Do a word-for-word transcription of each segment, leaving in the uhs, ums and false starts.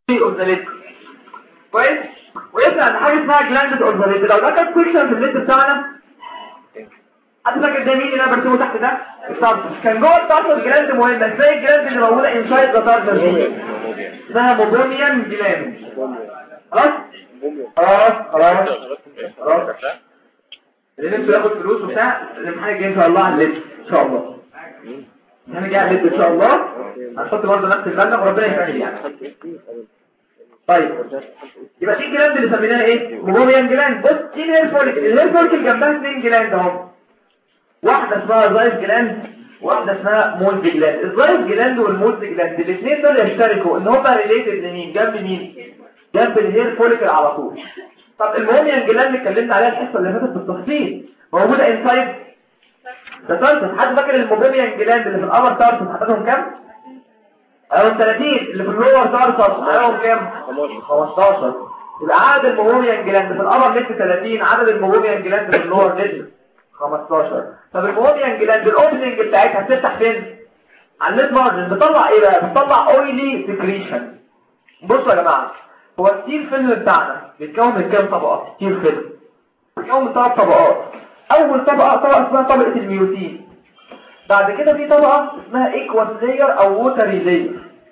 اوف ذا ليد كويس. ويبقى عند حاجه اسمها جلاند اوف ذا ليد. لو ده كان سيكشن في الليد بتاعنا حد فاكر ده مين اللي انا برسمه تحت ده؟ التارتر. كان جوه التارتر جلاند مهمه. ازاي الجلاند اللي موجوده انسايد ذا تارتر دي اسمها موبوميان جلاند. خلاص خلاص خلاص خلاص اللي نفسه ياخد فلوس وبتاع الامتحان الجاي ان شاء الله على الليد ان شاء الله. احنا جاي على الليد ان شاء الله هنحط برضه نفس المبنى وربنا يسهل يعني. طيب يبقى دي الجلاند اللي سميناها ايه؟ موبوميان جلاند. بص دي الهير فوليكل. الهير فوليكل جنبها اثنين جلاند اهو. واحده اسمها زايد جلاند واحده اسمها مولد جلاند. الزايد جلاند والمولد جلاند الاثنين دول يشتركوا ان هم ريليتد لمين؟ جنب مين؟ جنب الهير فوليكل على طول. طب الموبوميان جلاند اتكلمنا عليها الحصه اللي فاتت بالتفصيل موجوده انسايد ده تارتس. حد فاكر الموبوميان جلاند اللي في الابر تارتس عددهم كام؟ او ثلاثين. اللي في اللور تارتس عددهم كام؟ خمستاشر. يبقى عدد الموبوميان جلاند في الابر ليد ثلاثين، عدد الموبوميان جلاند في اللور ليد خمستاشر. طب الموبوميان جلاند الاوبننج بتاعتها هتفتح فين؟ على الليد مارجن. بتطلع ايه بقى؟ بتطلع اويلي سكريشن. بصوا يا جماعه هو الستيل فيلم بتاعنا بيتكون من كام طبقه؟ ستيل فيلم بيتكون من ثلاث طبقات. اول طبقه طبقه اسمها طبقه الميوتين. بعد كده في طبقه اسمها ايكواس لاير او ووتري لاير.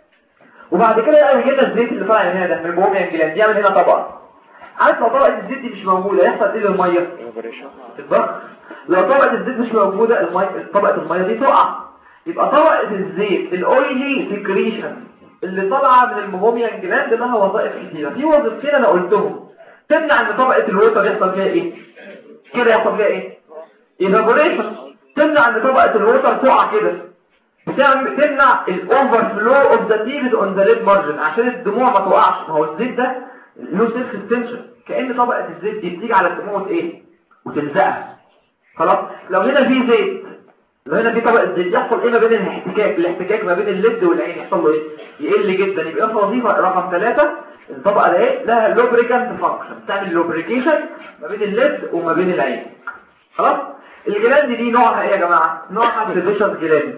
وبعد كده يعمل هنا الزيت اللي طالع من هنا ده من الموبوميان جلاند يعمل هنا طبقه. عارف لو طبقه الزيت دي مش موجوده يحصل ايه للميه؟ تتبخر. لو طبقه الزيت مش موجوده الميه طبقه الميه دي تقع. يبقى طبقه الزيت الاويلي سكريشن اللي طالعه من الموبوميان جلاند لها وظائف كتيره. في وظيفتين انا قلتهم تمنع ان طبقه الووتر يحصل فيها ايه؟ كده يحصل فيها ايه؟ ايفابوريشن. تمنع ان طبقه الووتر تقع كده. بتعمل تمنع الاوفر فلو اوف ذا ليفيد اون ذا ليد مارجن عشان الدموع ما توقعش. ما هو الزيت ده له سيلف اكستنشن كأن طبقه الزيت دي بتيجي على الدموع ايه؟ وتلزقها. خلاص لو هنا في زيت لو هنا في طبقه زيت يحصل ايه ما بين الاحتكاك الاحتكاك ما بين الليد والعين يحصل له ايه؟ يقل جدا. يبقى في وظيفه رقم ثلاثة الطبقه ده ايه؟ لها لوبريكانت فانكشن تعمل لوبريكيشن ما بين الليد وما بين العين. خلاص الجلاند دي نوعها ايه يا جماعه؟ نوعها سيبيشس جلاند.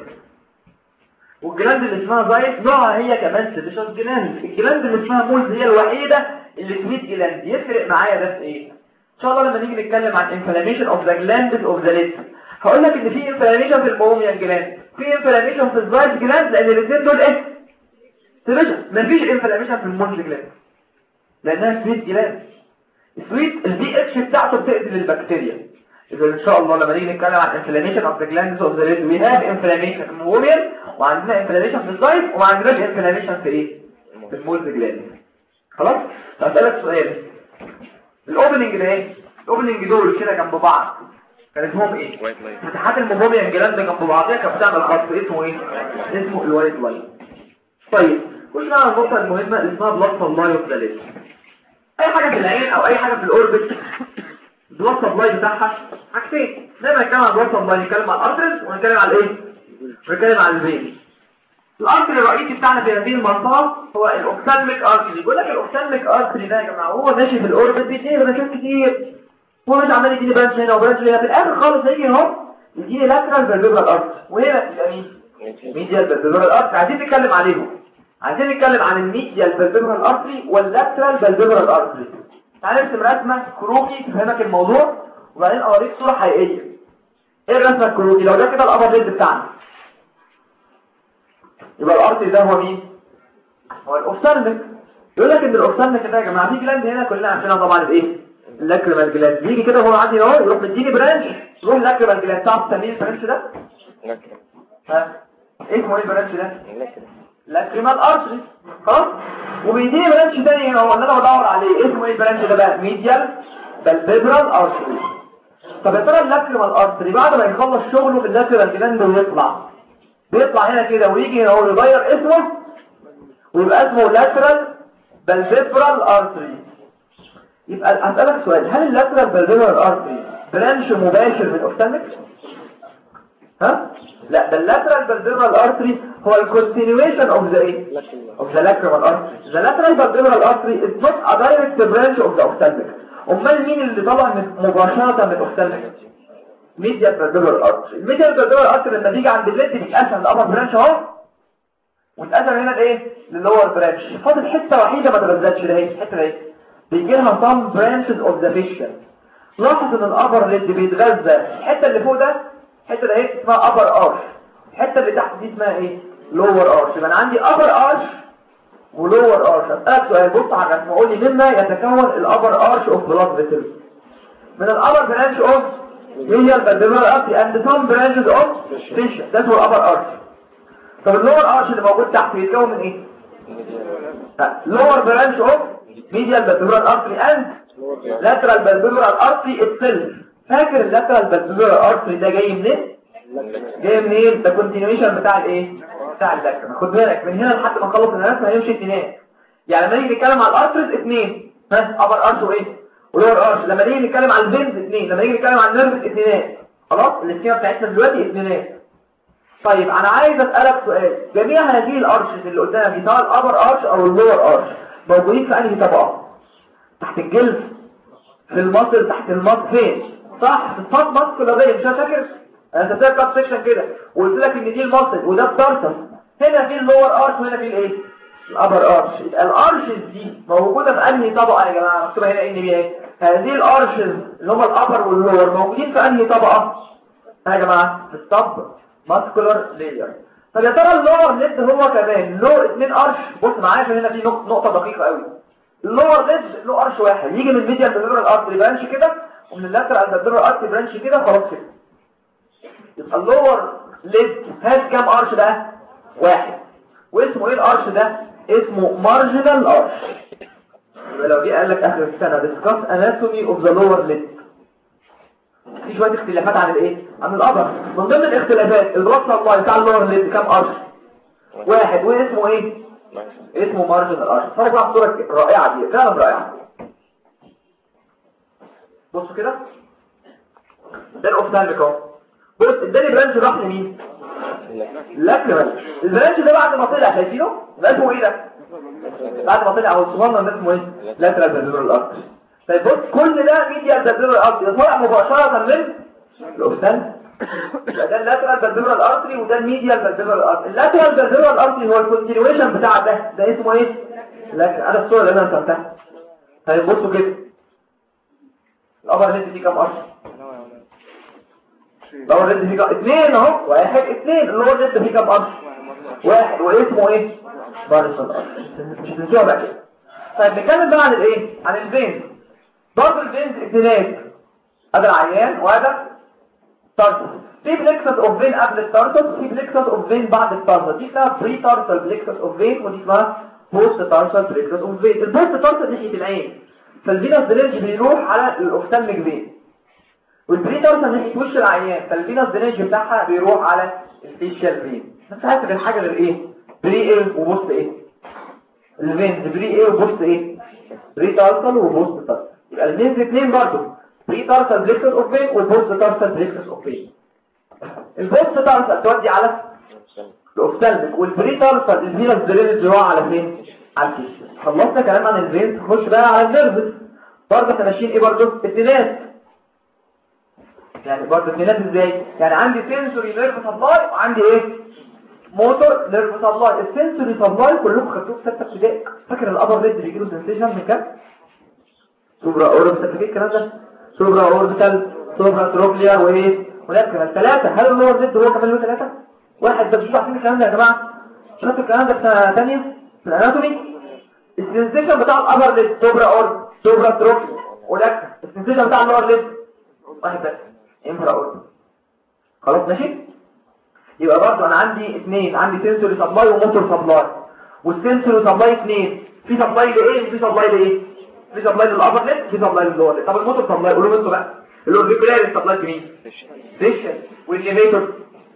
والجلاند اللي اسمها زايد نوعها هي كمان سيبيشس جلاند. الجلاند اللي اسمها مولز هي الوحيده اللي سويت جلاند. يفرق معايا ده في ايه؟ ان شاء الله لما نيجي نتكلم عن انفلاميشن اوف ذا جلاند اوف ذا ليد هقول لك ان في انفلاميشن في الموبوميان جلاند في انفلاميشن في الزايد جلاند لان الاثنين دول ايه؟ سيبيشس. مفيش انفلاميشن في المولز جلاند لانها سويت جلاند. السويت البي اتش بتاعته بتقتل البكتيريا. إذا إن شاء الله لما نيجي نتكلم عن inflammation of the glands of the lid we have inflammation في الموبوميان وعندنا inflammation في الزايد وما عندناش inflammation في إيه؟ في المولز جلاند. خلاص؟ هسألك سؤال. الأوبننج ده إيه؟ الأوبننج دول كده جنب بعض كان اسمهم إيه؟ فتحات الموبوميان جلاند جنب بعضها كانت بتعمل خط اسمه إيه؟ اسمه الوايت لاين. طيب خش على النقطة المهمة اللي اسمها بلاد سبلاي اوف ذا ليد. أي حاجة في العين أو أي حاجة في الأوربت البلاد سبلاي بتاعها حاجتين. دايما نتكلم عن البلاد سبلاي نتكلم عن الارترز ونتكلم عن الايه؟ ونتكلم عن الفين. الارتري الرئيسي بتاعنا في هذه المنطقه هو الاوكسالميك ارتري. بيقول لك الاوكسالميك ارتري ده يا جماعه هو ماشي في الاوربت بيديني برانشات كتير. هو مش عمال يديني برانش هنا وبرانش هنا. في الاخر خالص هيجي اهو يديني لاترال فالفيبرال ارتري وهنا تبقى مين؟ ميديال فالفيبرال ارتري. عايزين نتكلم عليهم. عايزين نتكلم عن الميديال فالفيبرال ارتري واللاترال فالفيبرال ارتري. تعالى نرسم رسمه كروكي تفهمك الموضوع وبعدين اوريك صوره حقيقيه. ايه الرسمه الكروكي؟ لو ده كده الابر ليد بتاعنا يبقى الارتري ده هو مين؟ هو الاوفثالميك. يقول لك ان الاوفثالميك ده يا جماعه في جلاند هنا كلنا عارفينها طبعا الايه؟ اللاكريمال جلاند. بيجي كده وهو عندي اهو يروح مديني برانش يروح اللاكريمال جلاند. تعرف تسميه البرانش ده؟ لاكريمال. ها اسمه ايه البرانش ده؟ لاكريمال ارتري. خلاص وبيديني برانش ثاني هنا هو اللي انا بدور عليه. اسمه ايه البرانش ده بقى؟ ميديال فالفيبرال ارتري. طب يا ترى اللاكريمال ارتري بعد ما يخلص شغله في اللاكريمال جلاند ويطلع بيطلع هنا كده ويجي هنا هو يغير اسمه ويبقى اسمه لاترال فالفيبرال ارتري. يبقى هسألك سؤال. هل اللاترال فالفيبرال ارتري برانش مباشر من الاوفثالميك؟ ها؟ لا ده اللاترال فالفيبرال ارتري هو الكونتينيويشن اوف ذا ايه؟ اوف ذا لاكريمال ارتري. ذا لاترال فالفيبرال ارتري از نوت ا دايركت برانش اوف ذا اوفثالميك. امال مين اللي طلع مباشره من الاوفثالميك؟ ميديال فالفيبرال ارتري. الميديال فالفيبرال ارتري لما بيجي عند الليد بيتقسم لابر برانش اهو واتقسم هنا لايه للور برانش. فاضل حته وحيده ما تغذتش ده هي الحته دي بيجي لها some branches of the fascia. لاحظ ان الابر ليد بيتغذى الحته اللي فوق ده الحته ده هي اسمها upper arch، الحته اللي تحت دي اسمها ايه lower arch. يبقى انا عندي upper arch ولور arch. اسالك سؤال، بص على الرسم قول لي مما يتكون الابر arch of blood vessels. من الابر برانش of medial vertebral artery and some branches of fascia. ده هو الابر arch. طب اللور arch اللي موجود تحت بيتكون من ايه؟ lower branch of medial vertebral artery and lateral vertebral artery itself. فاكر اللاترال vertebral artery ده جاي منين؟ جاي منين؟ ده continuation بتاع الايه؟ بتاع اللاترال. خد بالك من هنا لحد ما نخلص الرسمه هيمشي اتنين. يعني لما نيجي نتكلم على الارترز اتنين، ها upper arch وايه؟ ولور arch. لما نيجي نتكلم على الفينز اتنين، لما نيجي نتكلم على النيرفز اتنينات. خلاص السكيما بتاعتنا دلوقتي اتنينات. طيب انا عايز اسالك سؤال، جميع هذه الارشز اللي قدامك سواء الابر ارش او اللور ارش موجودين في انهي طبقه؟ تحت الجلد، في المصل، تحت المصل، فين؟ صح في الصوت مصل ولا مش فاكر؟ انا سبت لك سيكشن كده وقلت لك ان دي المصل وده التارسس. هنا في اللور ارش وهنا في الايه؟ الابر ارش. الارشز دي موجوده في انهي طبقه يا جماعه؟ مكتوبه هنا ان بي ايه؟ هذه الارشز اللي هم الابر واللور موجودين في انهي طبقه يا جماعه؟ في الصب ماسكولار لاير. طب يا ترى اللور ليد هو كمان له اتنين ارش؟ بص معايا عشان هنا في نقطه دقيقه قوي. اللور ليد له ارش واحد يجي من الميديال فيرتبرال ارتري برانش كده ومن اللاترال فيرتبرال ارتري برانش كده خلاص كده. يبقى اللور ليد هاز كام ارش ده؟ واحد. واسمه ايه الارش ده؟ اسمه مارجنال ارش. يبقى لو جه قال لك اخر السنه discuss anatomy of the lower lid في شويه اختلافات عن الايه؟ عن الابر. من ضمن الاختلافات الراس الله بتاع اللور ليد كام ارش؟ واحد. واسمه ايه؟ اسمه مارجنال ارش. فرق على الصوره الرائعه دي فعلا رائعه. بصوا كده ده الاوفتالميك اهو. بص اداني برانش راح لمين؟ لاكرال. البرانش ده بعد ما طلع شايفينه؟ ده اسمه ايه ده؟ بعد ما طلع اهو الصغنن ده اسمه ايه؟ لاترال فيرتبرال ارتري. طيب بص كل ده ميديال فيرتبرال ارتري طالع مباشره من الاوفتالميك. يبقى ده اللاترال فيرتبرال ارتري وده الميديال فيرتبرال ارتري. اللاترال فيرتبرال ارتري هو الكونتينيويشن بتاع ده ده اسمه ايه؟ لاترال. انا الصوره اللي انا رسمتها. طيب بصوا كده الابر ليد دي كام ارش؟ اللور ليد فيه كام؟ اثنين اهو. واحد اثنين. اللور ليد فيه كام ارش؟ واحد. واسمه ايه؟ مارجنال ارش. مش هتنسوها بقى كده. طيب نتكلم بقى عن الايه؟ عن الفينز. برضه الفينز اثنينات. هذا العيان وهذا تارسس. في بليكسس اوف فين قبل التارسس، في بليكسس اوف فين بعد التارسس. دي اسمها بري تارسال بليكسس اوف فين ودي اسمها بوست تارسال بليكسس اوف فين. البوست تارسال ناحيه العين، فالفينوس درينج بيروح على الاوفتالميك فين. والبري تارسال ناحيه وش العيان، فالفينوس درينج بتاعها بيروح على الفيشيال فين. بس عارف غير حاجه غير ايه؟ بري ايه وبوست ايه؟ الفينز بري ايه وبوست ايه؟ بري تارسال وبوست تارسال. يبقى الفينز اثنين برضه، بري تارسال بليكسس اوف فين والبوست تارسال بليكسس اوف فين. البوست تارسال تودي على الاوفتالميك والبري تارسال الفينوس درينج راح على فين؟ على الفيشيال. خلصنا كلام عن الفينز، نخش بقى على النيرفز. برضه احنا ماشيين ايه برضه؟ اثنينات. يعني برضه اثنينات ازاي؟ يعني عندي سنسوري نيرف سبلاي وعندي ايه؟ موتور نيرف سبلاي. السنسوري سبلاي كلكم خدتوه في سته ابتدائي. فاكر الابر ليد بيجي له سنسيشن من كام؟ سوبرا اوربيتال. فاكر الكلام ده؟ سوبرا اوربيتال، سوبرا تروكليار وايه؟ ولكن الثلاثه. هل اللور ليد هو كمان له ثلاثه؟ واحد. ده مش عارفين الكلام ده يا جماعه؟ شفتوا الكلام ده في سنه ثانيه في الاناتومي؟ السنسيشن بتاع الابر ليد سوبرا اوربيتال، سوبرا تروكليار، ولكن السنسيشن بتاع اللور ليد واحد بس، انفرا اوربيتال. خلاص ماشي؟ يبقى برضه انا عندي اثنين، عندي سنسوري سبلاي وموتور سبلاي. والسنسوري سبلاي اثنين، في سبلاي لايه وفي سبلاي لايه؟ في سبلاي للابر ليد، في سبلاي لللور ليد. طب الموتور سبلاي قولوا انتوا بقى. الاوربيكولار سبلاي مين؟ فيشن. والليفيتور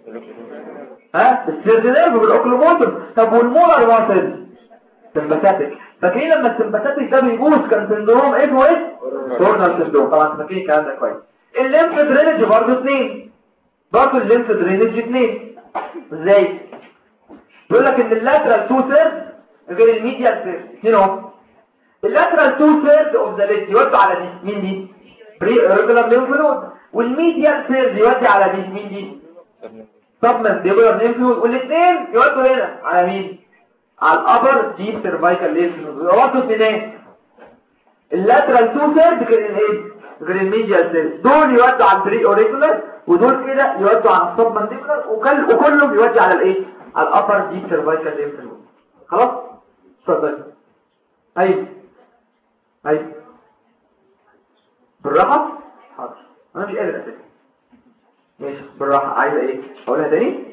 ها السيرفيلير بالاوكلوموتور. طب والمولر واسل سمباثيك. فاكرين لما السمباثيك ده بيبوظ كان سندروم ايه هو ايه؟ كورنال سندروم. طبعا فاكرين الكلام ده كويس. الليمف درينج برضه اثنين، برضه الليمف درينج اثنين. ازاي؟ بيقول لك ان اللاترال تو ثيرد غير الميديال ثيرد. اثنين اهو. اللاترال تو ثيرد اوف ذا ليد يودي على دي. مين دي؟ بري ريجولار ليمف نود. والميديال ثيرد يودي على دي. مين دي؟ سبمنت ريجولار ليمف نود. والاثنين يودوا هنا على مين؟ على الابر ديب سيرفايكال ليمف نود. وصلت منين؟ اللاترال تو سيرد غير الايه؟ غير الميديال سيرد. دول يودوا على البري اوريكولار ودول كده يودوا على السب مانديبولار وكل وكله بيودي على الايه؟ على الابر ديب سيرفايكال ليمف نود. خلاص؟ اتفضل. ايوه ايوه بالراحه. حاضر انا مش قادر اسال. ماشي بالراحه. عايزه ايه؟ اقولها تاني؟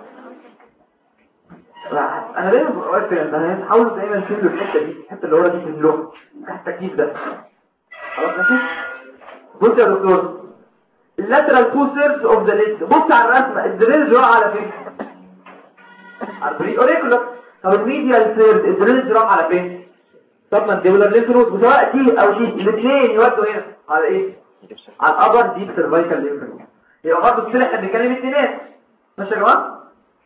انا دايما بقول كده ان حاولوا دايما تشيلوا الحته دي، الحته اللي ورا دي من اللغه تحت التكييف ده. خلاص ماشي. بص يا دكتور، اللاترال تو سيرز اوف ذا ليد. بص على الرسمه، الدرينج راح على فين؟ على البري اوريكولار. طب الميديال سيرز الدرينج راح على فين؟ طب مانديبولار ليمف نود. وسواء دي او دي الاثنين يودوا هنا على ايه؟ على الابر ديب سيرفايكال ليمف نود. يبقى برضه كده احنا بنتكلم اثنينات. ماشي يا جماعه؟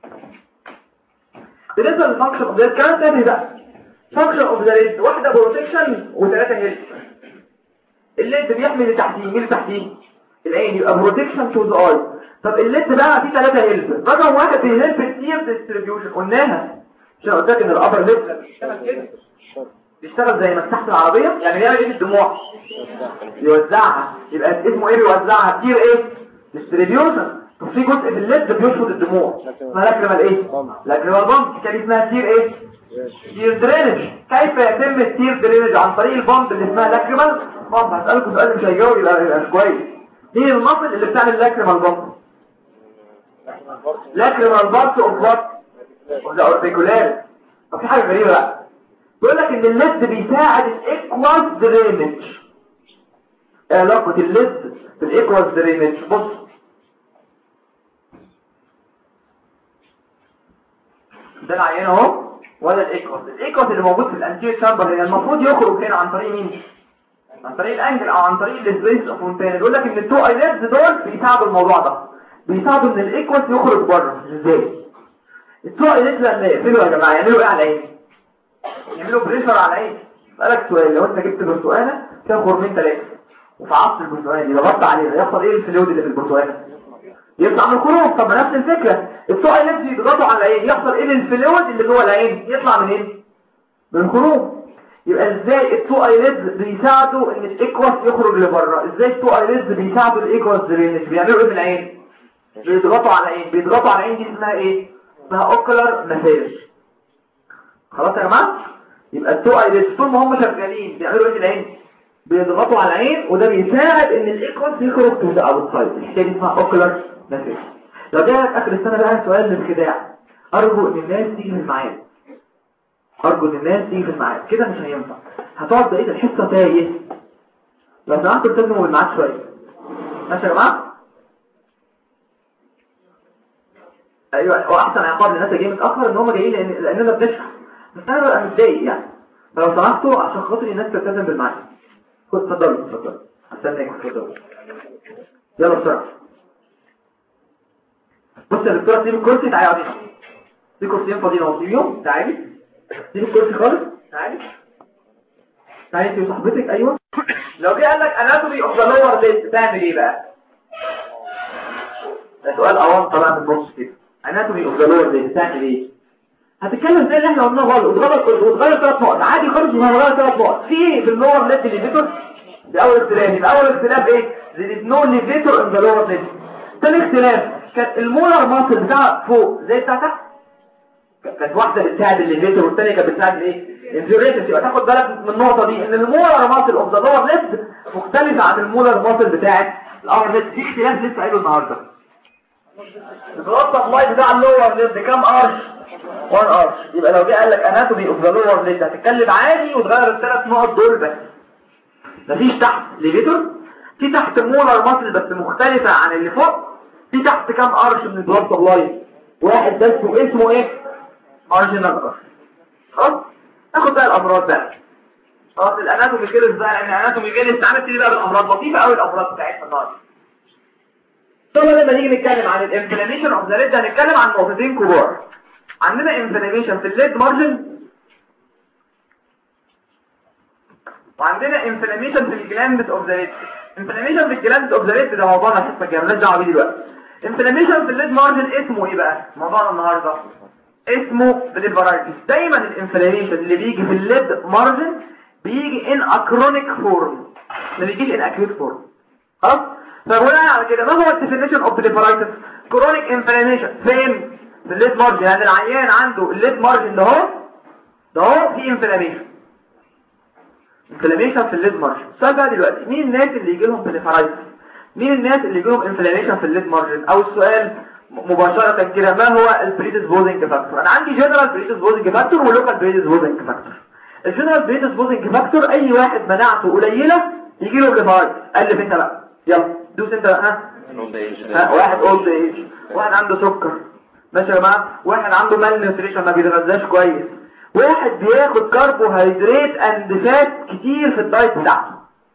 بالنسبه للفانكشن اوف ذا الكلام تاني بقى. فانكشن اوف ذا ليد واحده بروتكشن وثلاثه هيلث. الليد بيحمي اللي تحتيه. مين اللي تحتيه؟ العين. يبقى بروتكشن تو ذا اي. طب الليد بقى فيه ثلاثه هيلث. رقم واحد بيهلب التير ديستريبيوشن. قلناها عشان قلت لك ان الابر ليد بيشتغل كده، بيشتغل زي مساحه العربيه. يعني بيعمل ايه بالدموع؟ يوزعها. يبقى اسمه ايه بيوزعها؟ تير ايه؟ ديستريبيوشن. طب في جزء في الليد بيشفط الدموع اسمها لاكريمال ايه؟ لاكريمال بامب. كان اسمها تير ايه؟ تير درينج. كيف يتم التير درينج؟ عن طريق البامب اللي اسمها لاكريمال بامب. هسألكم سؤال مش هيجاوب يبقى مش كويس. مين المصل اللي بتعمل لاكريمال بامب؟ لاكريمال بامب اوف وات؟ اوف ذا اوربيكولار. طب في حاجه غريبه بقى، بيقول لك ان الليد بيساعد الايكواس درينج. ايه علاقه الليد بالايكواس درينج؟ بص ده العيان اهو ولا الايكوس. الايكوس اللي موجود في الانتير شامبر هنا المفروض يخرج هنا عن طريق مين؟ عن طريق الانجل او عن طريق السبيس اوف فونتين. يقول لك ان التو ايليدز دول بيساعدوا الموضوع ده، بيساعدوا ان الايكوس يخرج بره. ازاي؟ التو ايليدز لما يقفلوا يا جماعه يعملوا ايه على العين؟ يعملوا بريشر على العين. اسالك سؤال، لو انت جبت برتقانه فيها خرمين ثلاثه وفعصت البرتقانه دي ضغطت عليها يحصل ايه الفلويد اللي في البرتقانه؟ يطلع من الخروج. طب نفس الفكره، التو ايليدز يضغطوا على العين يحصل ايه للفلويد اللي جوه العين؟ يطلع من ايه؟ من الخروج. يبقى ازاي التو ايليدز بيساعدوا ان الايكواس يخرج لبره؟ ازاي التو ايليدز بيساعدوا الايكواس درينج؟ بيعملوا ايه في العين؟ بيضغطوا على العين. بيضغطوا على العين دي اسمها ايه؟ اسمها اوكلر مساج. خلاص يا جماعه؟ يبقى التو ايليدز طول ما هم شغالين بيعملوا ايه في العين؟ بيضغطوا على العين، وده بيساعد ان الايكواس يخرج تو ذا اوتسايد. الحكايه دي اسمها اوكلر مساج. لو جاءت اخر السنه بقى سؤال للخداع، ارجو ان الناس تيجي في الميعاد. ارجو ان الناس تيجي في الميعاد، كده مش هينفع. هتقعد بقيه الحصه تايه. لو سمحتوا التزموا بالميعاد شويه. ماشي يا جماعه؟ ايوه، هو احسن عقاب للناس اللي جايه متاخر ان هم جايين لان لاننا بنشرح، بس انا ببقى متضايق يعني. فلو سمحتوا عشان خاطر الناس تلتزم بالميعاد. خد اتفضلوا اتفضلوا. استناكم اتفضلوا. يلا بسرعه. بص يا دكتوره سيب الكرسي. تعالي اقعدي. في كرسيين فاضيين اهو، سيبيهم. تعالي سيب الكرسي خالص. تعالي تعالي انت وصاحبتك. ايوه. لو جه قال لك اناتومي اوف ذا لور ليد تعمل ايه بقى؟ ده سؤال اوان طلع من النص كده. اناتومي اوف ذا لور ليد تعمل ايه؟ هتتكلم زي اللي احنا قلناه غلط وتغلط وتغير ثلاث نقط عادي خالص. وهنغير ثلاث نقط في ايه في اللور ليد ليفيتور. ده اول اختلاف. يبقى اول اختلاف ايه؟ there is no levator in the lower limb. ثاني اختلاف كانت المولر ماسل بتاع فوق زي بتاع تحت. كانت واحده بتساعد الليفيتور والثانيه كانت بتساعد الايه؟ الانفيوريتس. يبقى تاخد بالك من النقطه دي ان المولر ماسل اوف ذا لور ليب مختلفه عن المولر ماسل بتاعت الابر ليب. في اختلاف لسه قايله النهارده. البلاد سبلاي بتاع اللور ليب كام ارش؟ واحد ارش. يبقى لو جه قال لك اناتومي اوف ذا لور ليب هتتكلم عادي وتغير الثلاث نقط دول بس. مفيش تحت ليفيتور، في تحت مولر ماسل بس مختلفه عن اللي فوق. في تحت كام ارش من البلاد سبلاي؟ واحد بس واسمه ايه؟ مارجنال ارش. خلاص ناخد بقى الامراض بقى. خلاص الاناتومي كيلز بقى، لان الاناتومي كيلز تعالى نبتدي بقى بالامراض. لطيفه قوي الامراض بتاعتنا النهارده. طبعا لما نيجي نتكلم عن الانفلاميشن اوف ذا ليد هنتكلم عن نقطتين كبار. عندنا انفلاميشن في الليد مارجن، وعندنا انفلاميشن في الجلاند اوف ذا ليد. انفلاميشن في الجلاند اوف ذا ليد ده موضوعنا الحصه الجايه مالناش دعوه بيه دلوقتي. انفلاميشن في الليد مارجن اسمه ايه بقى؟ موضوعنا النهارده اسمه بليفرايتس. دايما الانفلاميشن اللي بيجي في الليد مارجن بيجي ان اكرونيك فورم، ما بيجيش ان اكيوت فورم. خلاص؟ فبناء على كده ما هو الديفينيشن اوف بليفرايتس؟ كرونيك انفلاميشن فين؟ في الليد مارجن. يعني العيان عنده الليد مارجن ده اهو ده اهو في انفلاميشن انفلاميشن في الليد مارجن. السؤال بقى دلوقتي مين الناس اللي يجي لهم بليفرايتس؟ مين الناس اللي يجي لهم انفلاميشن في الليد مارجن؟ او السؤال مباشرة كده ما هو البريديسبوزنج فاكتور؟ انا عندي جنرال بريديسبوزنج فاكتور ولوكال بريديسبوزنج فاكتور. الجنرال بريديسبوزنج فاكتور اي واحد مناعته قليله يجي له بليفرايتس. الف انت بقى يلا دوس انت بقى. ها, ها واحد اولد ايج، واحد عنده سكر ماشي يا جماعه، واحد عنده مال نيوتريشن ما بيتغذاش كويس، واحد بياخد كربوهيدرات اند فات كتير في الدايت بتاعته.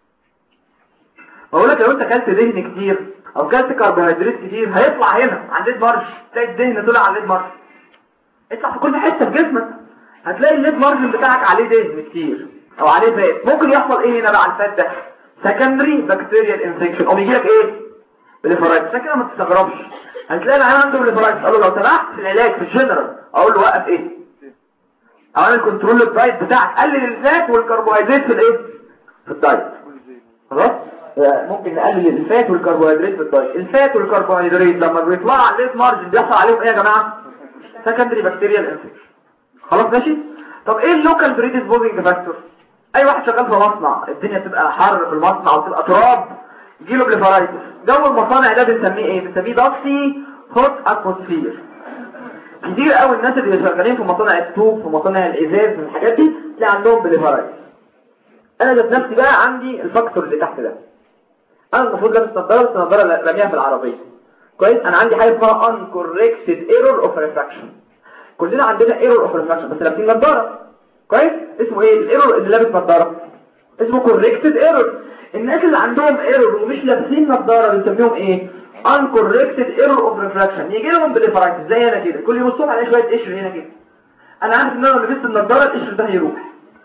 بقول لك لو انت اكلت دهن كتير او اكلت كربوهيدرات كتير هيطلع هنا عند الليد مارج، تلاقي الدهن طلع على الليد مارج، اطلع في كل حته في جسمك هتلاقي الليد مارجن بتاعك عليه دهن كتير او عليه فات. ممكن يحصل ايه هنا بقى على الفات ده؟ سكندري بكتيريال انفكشن او يجي لك ايه؟ بليفرايتس. عشان كده ما تستغربش هتلاقي العيان عنده بليفرايتس قال له لو سمحت في العلاج في الجنرال اقول له وقف ايه؟ اعمل كنترول الدايت بتاعك، قلل الفات والكربوهيدرات في الايه؟ في الدايت. خلاص؟ ممكن نقلل الفات والكربوهيدرات في الدايت. الفات والكربوهيدرات لما بيطلعوا على الليد مارجن بيحصل عليهم ايه يا جماعه؟ سكندري بكتيريال انفكشن. خلاص ماشي. طب ايه اللوكال بريديسبوزنج فاكتور؟ اي واحد شغال في مصنع الدنيا بتبقى حر في المصنع وتبقى تراب يجيله بليفرايتس. جو المصانع ده بنسميه ايه؟ بنسميه داكسي هوت اتموسفير. كتير قوي الناس اللي شغالين في مصانع الطوب في مصانع الازاز من الحاجات دي تلاقي عندهم بليفرايتس. انا ذات نفسي بقى عندي الفاكتور اللي تحت ده. انا المفروض لابس نظاره بس نظاره رميها في العربيه كويس. انا عندي حاجه اسمها uncorrected error of refraction. كلنا عندنا ايرور اوف ريفراكشن بس لابسين نظاره كويس. اسمه ايه الايرور اللي لابس نظاره؟ اسمه كوركتد ايرور. الناس اللي عندهم ايرور ومش لابسين نظاره بنسميهم ايه؟ uncorrected error of refraction. يجي لهم بليفرايتس زي انا كده كل يوم الصبح الاقي شويه قشر هنا كده. انا عارف ان انا لو لبست النظاره القشر ده هيروح.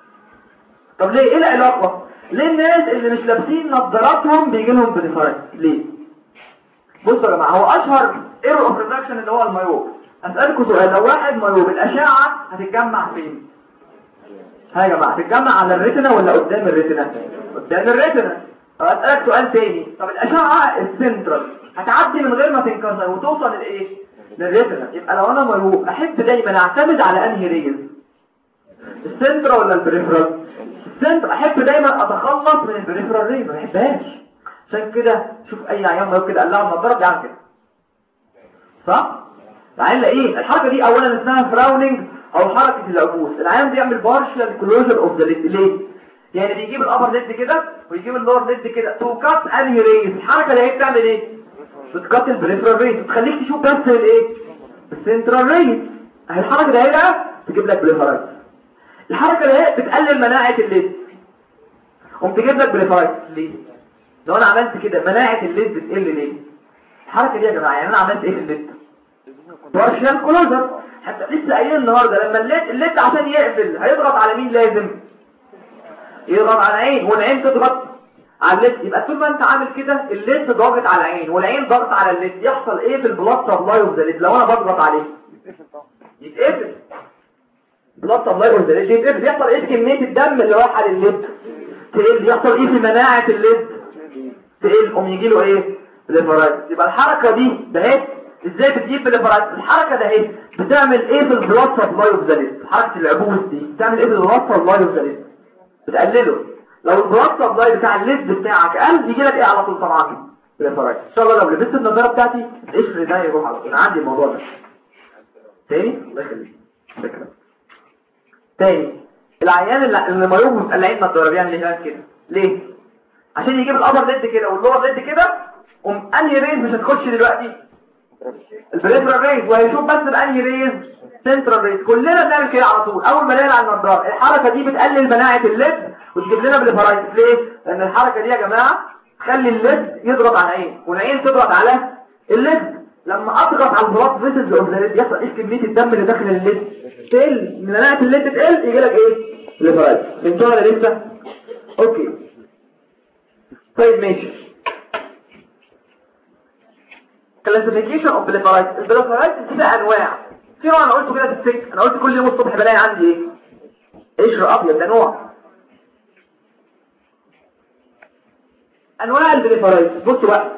طب ليه؟ ايه العلاقه؟ ليه الناس اللي مش لابسين نظاراتهم بيجي لهم بليفرايتس؟ ليه؟ بصوا يا جماعه هو اشهر ايرور اوف ريفراكشن اللي هو المايوب. اسالكم سؤال، لو واحد مايوب الاشعه هتتجمع فين؟ ها يا جماعه هتتجمع على الريتنا ولا قدام الريتنا؟ قدام الريتنا. اسالك سؤال تاني، طب الاشعه السنترال هتعدي من غير ما تنكسر وتوصل لايه؟ للريتنا. يبقى لو انا مايوب احب دايما اعتمد على انهي ريز؟ السنترال ولا البريفرال؟ السنترال. احب دايما اتخلص من البريفرال ريز ما بحبهاش. عشان كده شوف اي عيان مايوب كده قلعه النضاره بيعمل كده صح؟ العيان ايه الحركه دي؟ اولا اسمها فراونينج او حركه العبوس. العيان بيعمل بارشال كلوجر اوف ذا ليد. ليه؟ يعني بيجيب الابر ليد كده ويجيب اللور ليد كده تو كات انهي ريز. الحركه دي بتعمل ايه؟ بتكات البريفرال ريز بتخليك تشوف بس الايه؟ السنترال ريز. اهي الحركه دي بقى تجيب لك بليفرايتس. الحركه دي بتقلل مناعه الليد قوم تجيب لك بليفرايتس. ليه؟ لو انا عملت كده مناعه الليد بتقل ليه؟ الحركه دي يا جماعه يعني انا عملت ايه في الليد؟ بارشال كلوجر. حتى لسه قايلين النهارده لما الليد الليد عشان يقفل هيضغط على مين؟ لازم يضغط على العين والعين تضغط على الليد. يبقى طول ما انت عامل كده الليد ضاغط على العين والعين ضاغط على الليد يحصل ايه في البلاد سبلاي اوف ذا ليد؟ لو انا بضغط عليه يتقفل بلاد سبلاي اوف ذا ليد يتقفل. يحصل ايه في كميه الدم اللي رايحه للليد؟ تقل. يحصل ايه في مناعه الليد؟ تقل. قوم يجي له ايه؟ بليفرايتس. يبقى الحركه دي ده اهي ازاي بتجيب بليفرايتس؟ الحركه ده اهي بتعمل ايه في البلاد سبلاي اوف ذا ليد؟ حركه العبوس دي بتعمل ايه في البلاد سبلاي اوف ذا ليد؟ بتقلله. لو البلاد سبلاي بتاع الليد بتاعك قل يجي لك ايه على طول؟ طبعا بليفرايتس. ان شاء الله لو لبست النظاره بتاعتي القشر ده يروح على طول. عندي الموضوع ده تاني الله يخليك. فكره تاني العيان اللي اللي مايوب مقلعين نظاره بيعمل ايه كده؟ ليه؟ عشان يجيب الابر ليد كده واللور ليد كده قوم انهي ريز مش هتخش دلوقتي؟ البريفرال ريز. وهيشوف بس بانهي ريز؟ سنترال ريز. كلنا بنعمل كده على طول اول ما نقلع النضاره. الحركه دي بتقلل مناعه الليد وتجيب لنا بليفرايتس. ليه؟ لان الحركه دي يا جماعه تخلي الليد يضغط على العين والعين تضغط على الليد. لما اضغط على البلاد فيسلز اوف ذا ليد يحصل ايه كميه الدم اللي داخل الليد؟ تقل. مناعه الليد تقل يجي لك ايه؟ بليفرايتس. فهمتوا ولا لسه؟ اوكي طيب ماشي. كلاسيفيكيشن اوف بليفرايتس. البليفرايتس دي انواع في نوع انا قلته كده في السك، انا قلت كل يوم الصبح بلاقي عندي ايه؟ قشر ابيض، ده نوع. انواع البريفرايتس بصوا بقى،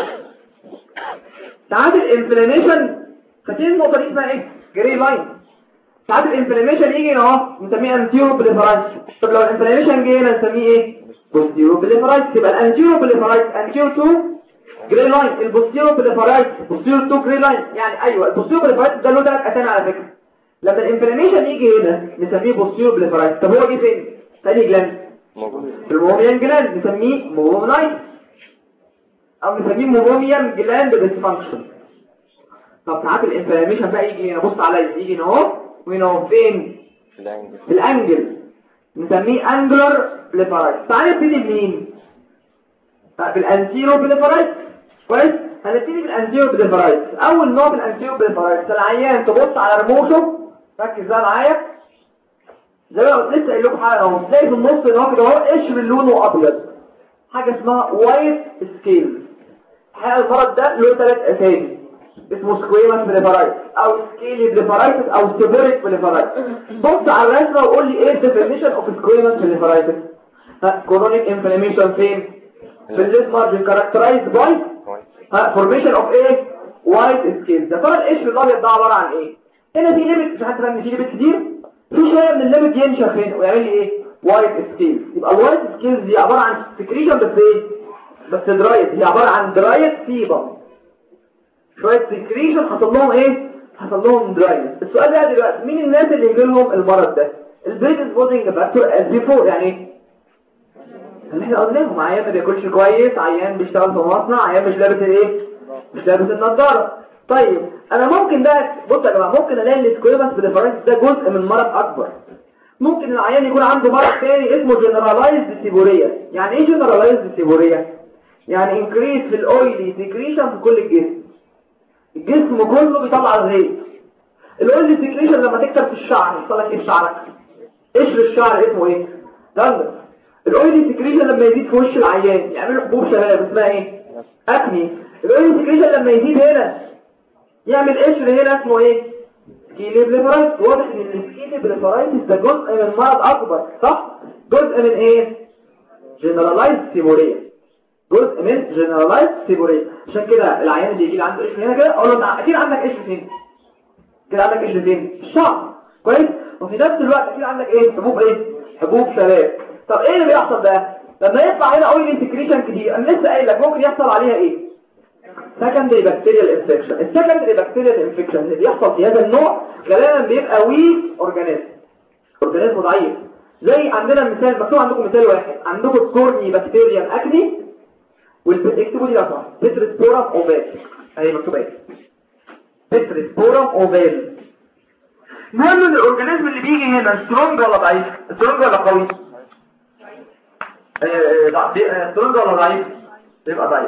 ساعات الانفلاميشن فاكرين النقطه دي اسمها ايه؟ جري لاين. ساعات الانفلاميشن يجي هنا اهو نسميه انتيرو بريفرايتس. طب لو الانفلاميشن جه هنا نسميه ايه؟ بوستيرو بريفرايتس. يبقى الانتيرو بريفرايتس انتيرو تو جري لاين، البوستيرو بريفرايتس بوستيرو تو جري لاين. يعني ايوه البوستيرو بريفرايتس ده له ثلاث اسامي على فكره. لما الانفلاميشن يجي هنا نسميه بوستيرو بريفرايتس. طب هو جه فين؟ ثاني جلاند في الموميان جلاند نسميه مومونايت، او نسميه موميان جلاند ديسفانكشن. طب ساعات الانفلاميشن بقى يجي هنا، بص عليا، يجي هنا اهو وهنا اهو فين؟ في الانجل نسميه انجلر بليفرايتس. تعالى نبتدي بمين؟ بالانتيرو بليفرايتس. كويس؟ هنبتدي بالانتيرو بليفرايتس. اول نوع من الانتيرو بليفرايتس العيان تبص على رموشه، ركز بقى معايا زي ما قلت لسه قايل لكم حاجه اهو، تلاقي في النص هنا كده اهو قشر لونه ابيض، حاجه اسمها وايت سكيل. الحقيقه المرض ده له ثلاث اسامي، اسمه سكويمس بليفرايتس او سكيلي بليفرايتس او سيبريك بليفرايتس. بص على الرسمه وقول لي ايه الديفينيشن اوف سكويمس بليفرايتس. كرونيك انفلاميشن فين؟ في الليد مارجن كاركترايزد باي فورميشن اوف ايه؟ وايت سكيل. ده طبعا القشر الابيض ده عباره عن ايه؟ هنا في ليميت، مش حد فاهم ان في ليميت كتير، في شويه من الليميت ينشف هنا ويعمل لي ايه؟ وايت سكيل. يبقى الوايت سكيل دي عباره عن سكريشن بس ايه؟ بس درايت، هي عباره عن درايت سيبم، شويه سكريشن حصل لهم ايه؟ حصل لهم درايت. السؤال بقى دلوقتي مين الناس اللي يجي لهم المرض ده؟ البريدسبوزنج فاكتور از بيفور. يعني ايه؟ اللي احنا قلناهم، عيان ما بياكلش كويس، عيان بيشتغل في مصنع، عيان مش لابس الايه؟ مش لابس النضاره. طيب انا ممكن بقى بص يا جماعه، ممكن الاقي السكويمس بريفرايتس ده جزء من مرض اكبر. ممكن العيان يكون عنده مرض ثاني اسمه جنرالايزد سيبوريا. يعني ايه جنرالايزد سيبوريا؟ يعني انكريس في الاويلي سكريشن في كل الجسم، الجسم كله بيطلع الغيط. الاويلي سكريشن لما تكتر في الشعر يحصل لك ايه في شعرك؟ قشر الشعر اسمه ايه؟ دندر. الاويلي سكريشن لما يزيد في وش العيان يعمل له حبوب شباب اسمها ايه؟ اكني. الاويلي سكريشن لما يزيد هنا يعمل قشر هنا اسمه ايه؟ سكيلي بليفرايتس. واضح ان السكيلي بليفرايتس ده جزء من مرض اكبر، صح؟ جزء من ايه؟ جنرالايزد سيبوريا، جزء من جنرالايزد سيبوريا. عشان كده العيان اللي يجي عنده قشر هنا كده اقول له انت اكيد عندك قشر فين؟ كده عندك قشر فين؟ في الشعر. كويس؟ وفي نفس الوقت اكيد عندك ايه؟ حبوب ايه؟ حبوب شباب. طب ايه اللي بيحصل ده؟ لما يطلع هنا اويلي سكريشن كتير، انا لسه قايل لك ممكن يحصل عليها ايه؟ secondary bacterial infection. السكندري bacterial infection اللي بيحصل في هذا النوع غالبا بيبقى weak organism، organism ضعيف. زي عندنا مثال مكتوب عندكم مثال واحد، عندكم كورني بكتيريا اكني والاكتبوا دي لصح بيترسبورم اوفال، اهي مكتوبه ايه؟ بيترسبورم اوفال. المهم ان الاورجانيزم اللي بيجي هنا سترونج ولا ضعيف؟ سترونج ولا قوي؟ ايه سترونج ولا ضعيف؟ يبقى ضعيف.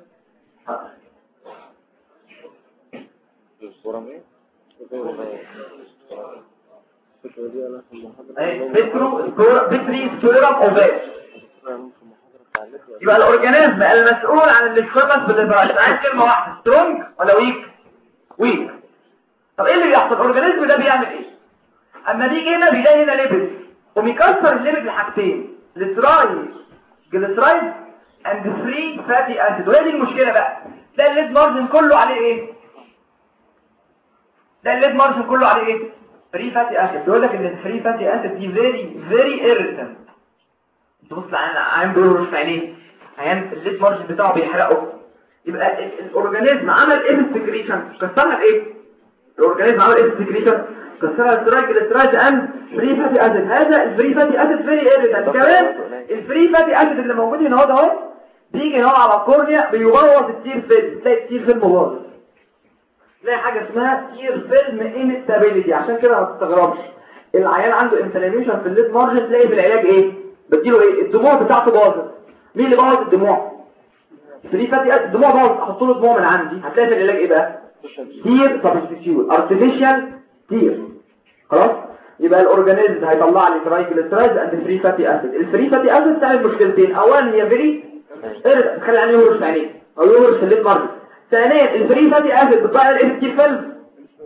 بيترو بيتري سبورم اوفال. يبقى الاورجانيزم المسؤول عن السكويمس بالفراش عايز كلمه واحده، سترونج ولا ويك؟ ويك. طب ايه اللي بيحصل؟ الاورجانيزم ده بيعمل ايه؟ اما بيجي هنا بيلاقي هنا ليبيد وبيكسر الليبيد لحاجتين، التراي جليسرايد اند فري فاتي اسيد. وهي دي المشكله بقى، ده الليد مارجن كله عليه ايه؟ ده الليد مارجن كله عليه ايه؟ فري فاتي اسيد. بيقول لك ان الفري فاتي اسيد دي فيري فيري ايريتنت. تبص على عين بيقولوا في عينيه عيان الليد مارجن بتاعه بيحرقه. يبقى الاورجانيزم عمل ايه بالسكريشن؟ كسرها بايه؟ الاورجانيزم عمل ايه بالسكريشن؟ كسرها الترايجليسرايد اند فري فاتي اسيد. هذا الفري فاتي اسيد فيري ايريتنت. كمان الفري فاتي اسيد اللي موجود هنا اهو اهو بيجي هنا على الكورنيا بيبوظ التير فيلم، تلاقي التير فيلم باظ، تلاقي حاجه اسمها تير فيلم انستابيليتي. عشان كده ما تستغربش العيان عنده انفلاميشن في الليد مارجن تلاقي في العلاج ايه؟ بديله ايه؟ الدموع بتاعته باظت. مين اللي بوظ الدموع؟ فري فاتي اسيد. الدموع باظت، احط له دموع من عندي، هتلاقي في العلاج ايه بقى؟ تير سبستيتيوت ارتفيشال تير. خلاص؟ يبقى الاورجانيزم هيطلع لي ترايجليسرايد اند فري فاتي اسيد. الفري فاتي اسيد تعمل مشكلتين، اولا هي فيري ايه تخلي عليه يهرش في عينيه او يهرش في الليد مارجن. ثانيا الفري فاتي اسيد بتضيع الايه؟ التير فيلم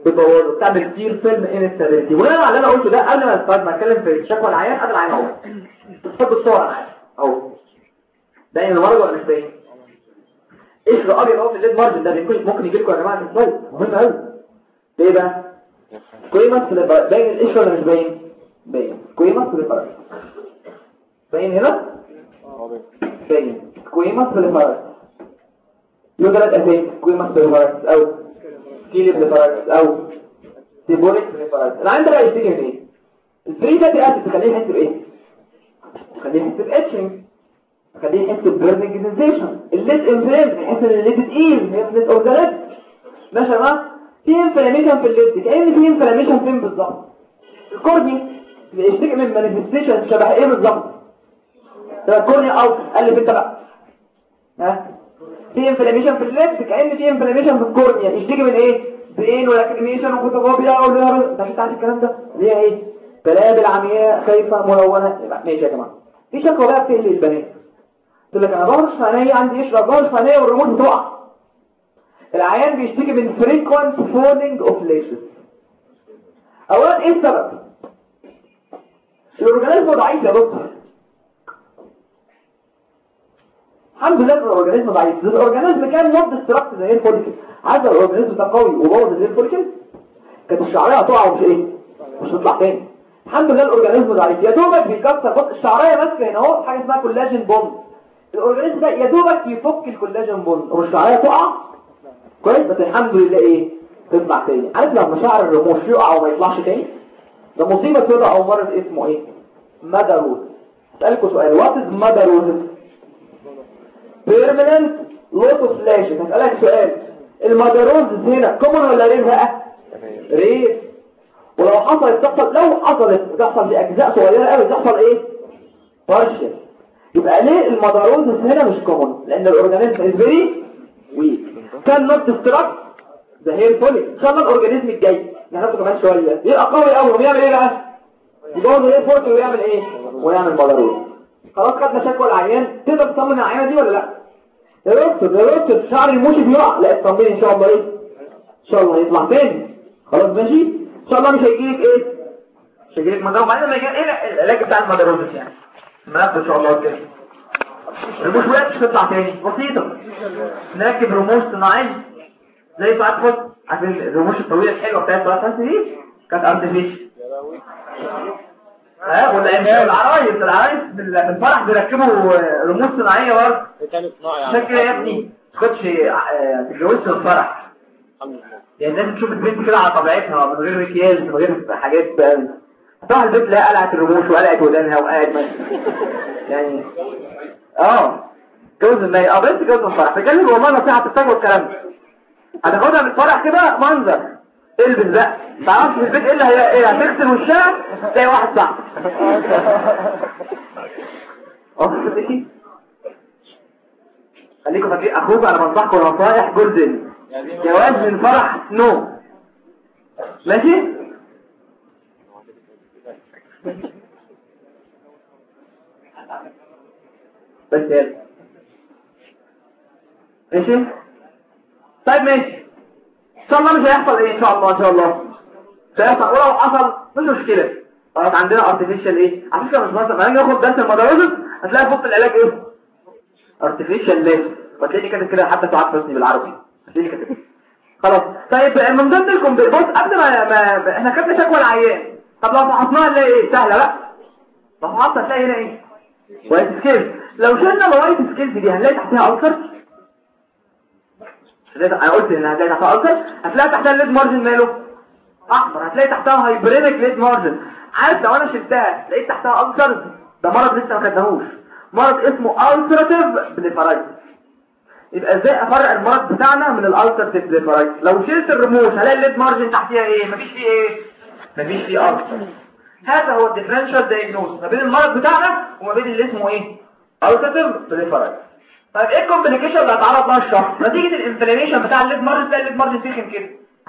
بتبوظه، بتعمل كتير فيلم انستابيليتي. وانا على اللي انا قلته ده قبل ما ما اتكلم في شكوى العيان قبل العيان اهو. تحط الصور انا عارف اهو. باين المرض ولا مش باين؟ قشر ابيض اهو في الليد مارجن ده ممكن يجي لكم يا جماعه في السلايد، مهم قوي. ليه بقى؟ كويمس باين القشر ولا مش باين؟ باين كويمس بالفرق. باين هنا؟ باين كويمس بالفرق. له ثلاث اسامي، كويمس بالفرق او كيليب بالفرق او سيبوريك بالفرق. العين ده بقى يشتكي من ايه؟ الفري فاتي اسيد تخليه يحس بايه؟ تخليه يحس باتشنج، تخليه يحس ببيرنينج سنسيشن. الليد انفلام يحس ان الليد تقيل، هي الليد اورجانيزم. ماشي يا جماعه؟ في انفلاميشن في الليد، كأن في انفلاميشن فين بالظبط؟ الكورني بيشتكي من مانيفستيشن شبه ايه بالظبط؟ ده الكورني اوت قال انت بقى ها في انفلاميشن في الليد، كأن في انفلاميشن في الكورنيا. يشتكي من ايه؟ بين ولاكريميشن وفوتوفوبيا والهرس. انت مش عارف الكلام ده اللي هي ايه؟ بلابل عمياء خايفه ملونه. ماشي يا جماعه، في شكوى بقى بتقلق البنات، تقول لك انا بهرش في عينيا، عندي يشرب بهرش في عينيا والريموت بتقع. العيان بيشتكي من frequent falling of lashes. اولا ايه السبب؟ الاورجانيزم ضعيف يا دكتور. الحمد لله الاورجانيزم ضعيف. الاورجانيزم كان نوت ديستراكت زي الفوليكل. عايز الاورجانيزم ده قوي وبوظ زي الفوليكل كانت الشعريه هتقع ومش ايه؟ مش هتطلع تاني. الحمد لله الاورجانيزم ضعيف، يا دوبك بيكسر. بص الشعريه ماسكه هنا اهو حاجه اسمها كولاجين بوند. الاورجانيزم ده يا دوبك يفك الكولاجين بوند والشعريه تقع كويس، بس الحمد لله ايه؟ تطلع تاني. عارف لما شعر الرموش يقع وما يطلعش تاني؟ ده مصيبه سوداء او مرض اسمه ايه؟ ماداروز. اسالكم سؤال، وات از ماداروز؟ بيرمننت لوس اوف لاشز. هسالك سؤال، الماداروز هنا كومن ولا رير بقى؟ رير. ولو حصلت تحصل، لو حصلت تحصل في اجزاء صغيره قوي، تحصل ايه؟ بارشل. يبقى ليه الماداروز هنا مش كومن؟ لان الاورجانيزم از فيري ويك. كان نوت ديستراكت ده هي الفوليك. ان شاء الله الاورجانيزم الجاي نعرفه كمان شويه يبقى قوي قوي وبيعمل ايه بقى؟ يبوظ ايه فوليك ويعمل ايه؟ ويعمل ماداروز. خلاص خدنا شكوى العيان. تقدر تطمن العيانه دي ولا لا؟ يا دكتور يا دكتور شعر الموشي بيقع. لا اطمني ان شاء الله ايه؟ ان شاء الله يطلع تاني. خلاص ماشي؟ ان شاء الله مش هيجيلك ايه؟ مش هيجيلك ماداروز. بعدين لما يجي ايه العلاج بتاع الماداروز يعني؟ مناسب ان شاء الله كده. الرموش وقت مش تطلع تاني، بسيطه. نركب رموش صناعيه زي ساعات خد عشان الرموش الطويله الحلوه بتاعت ساعات دي كانت ارتفيشال. ها ولا العرايس العرايس بالفرح بيركبوا رموش صناعيه برضه. كان صناعي شكل يا ابني ما تاخدش تتجوزش في الفرح. الحمد لله. يعني لازم تشوف البنت كده على طبيعتها من غير مكياج من غير حاجات. طبعا البنت لا قلعت الرموش وقلعت ودانها وقاعد ماشي يعني اه جوز الناي. اه بنت جوز الفرح بجد والله نصيحه تفتكروا الكلام ده. هتاخدها من الفرح كده منظر البس بقى ما تعرفش في البيت ايه اللي هي ايه. هتغسل وشها تلاقي واحد صاحبي خليكم فاكرين اخوك انا بنصحكم نصايح جولدن. جواز من فرح نو ماشي. بس يلا ماشي. طيب ماشي ان شاء الله مش هيحصل ايه ان شاء الله ان شاء الله مش هيحصل. ولو حصل مش مشكله. خلاص عندنا ارتفيشال ايه على فكره. مش مثلا لما نيجي ناخد درس المدرسه هتلاقي فوق العلاج ايه؟ ارتفيشال ليه. وتلاقي كده كده حتى ساعات حسني بالعربي هتلاقي كده خلاص. طيب من ضمن الكمبيوتر بص قبل ما, ما احنا خدنا شكوى العيان. طب لو فحصناها نلاقي ايه؟ سهله بقى. لو فحصنا هتلاقي هنا ايه؟ وايت سكيلز. لو شلنا الوايت سكيلز دي هنلاقي تحتها ألسر. انا قلت ان هتلاقي تحتها ألسر. هتلاقي تحتها الليد مارجن ماله احمر. هتلاقي تحتها هايبرينيك ليد مارجن. عارف لو انا شلتها لقيت تحتها ألسر ده مرض لسه ما خدناهوش. مرض اسمه ألسراتيف بليفرايتس. يبقى ازاي افرق المرض بتاعنا من الألسراتيف بليفرايتس؟ لو شلت الرموش هلاقي الليد مارجن تحتها ايه؟ مفيش فيه ايه؟ مفيش فيه ألسر. هذا هو الديفرنشال دايجنوز ما بين المرض بتاعنا وما بين اللي اسمه ايه؟ ألسراتيف بليفرايتس. طيب ايه الكومبليكيشن اللي هتعرض لها الشخص نتيجه الانفلاميشن بتاع الليد مارجن؟ تلاقي الليد مارجن سخن كده.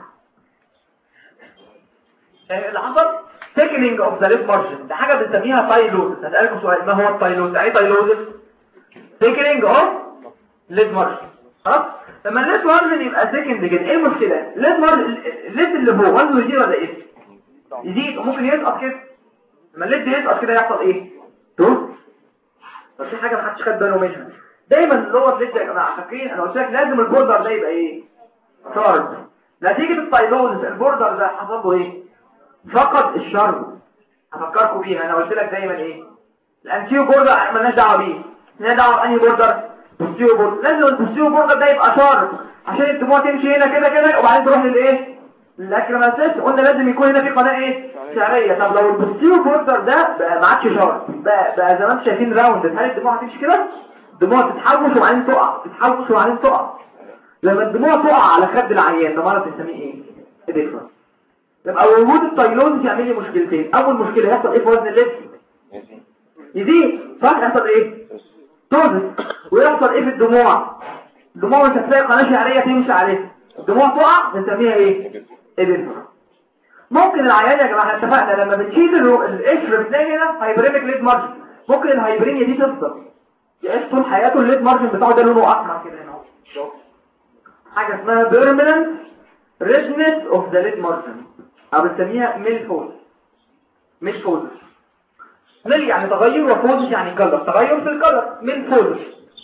يعني اللي حصل thickening of the lid margin. ده حاجه بنسميها تايلوزس. هسألكم سؤال، ما هو التايلوزس؟ ايه تايلوزس؟ thickening of lid margin. خلاص. لما الليد مارجن يبقى سكند كده ايه المشكله؟ الليد مارجن الليد اللي فوق وزنه يزيد ولا ايه؟ يزيد وممكن يسقط كده. لما الليد يسقط كده يحصل ايه؟ شوف بس في حاجه محدش خد باله منها دايما اللي هو الليد يا جماعه فاكرين انا قلت لك لازم البوردر ده يبقى ايه؟ شارب. نتيجه التايلوز البوردر ده حصل له ايه؟ فقد الشرب. افكركم بيها انا قلت لك دايما ايه؟ الانتيو بوردر مالناش دعوه بيه. مالناش دعوه بانهي بوردر؟ البوستيريور بوردر. لازم البوستيريور بوردر ده يبقى شارب عشان الدموع تمشي هنا كده كده وبعدين تروح للايه؟ للاكراماتيس. قلنا لازم يكون هنا في قناه ايه؟ شعريه. طب لو البوستيريور بوردر ده بقى ما عادش شارب بقى, بقى زي ما انتم شايفين راوند، هل الدموع هتمشي كده؟ الدموع تتحوش وبعدين تقع تتحوش وبعدين تقع. لما الدموع تقع على خد العيان ده مرض بنسميه ايه؟ اديكشن. يبقى وجود التايلوز يعمل لي مشكلتين. اول مشكله يحصل ايه في وزن اللب؟ يزيد صح. يحصل ايه؟ توزن. ويحصل ايه في الدموع؟ الدموع مش هتلاقي قناه شعريه تمشي عليها، الدموع تقع بنسميها ايه؟ اديكشن. ممكن العيان يا جماعه احنا اتفقنا لما بتشيل القشر بتلاقي هنا هايبريميك ليد مارجن. ممكن الهايبرينيا دي تفضل يعيش طول حياته الليد مارجن بتاعه ده لونه احمر كده هنا اهو. حاجه اسمها permanent redness of the lid margin او بنسميها ميل فوز. ميل فوز ميل يعني تغير وفوز يعني كلر، تغير في الكلر. ميل فوز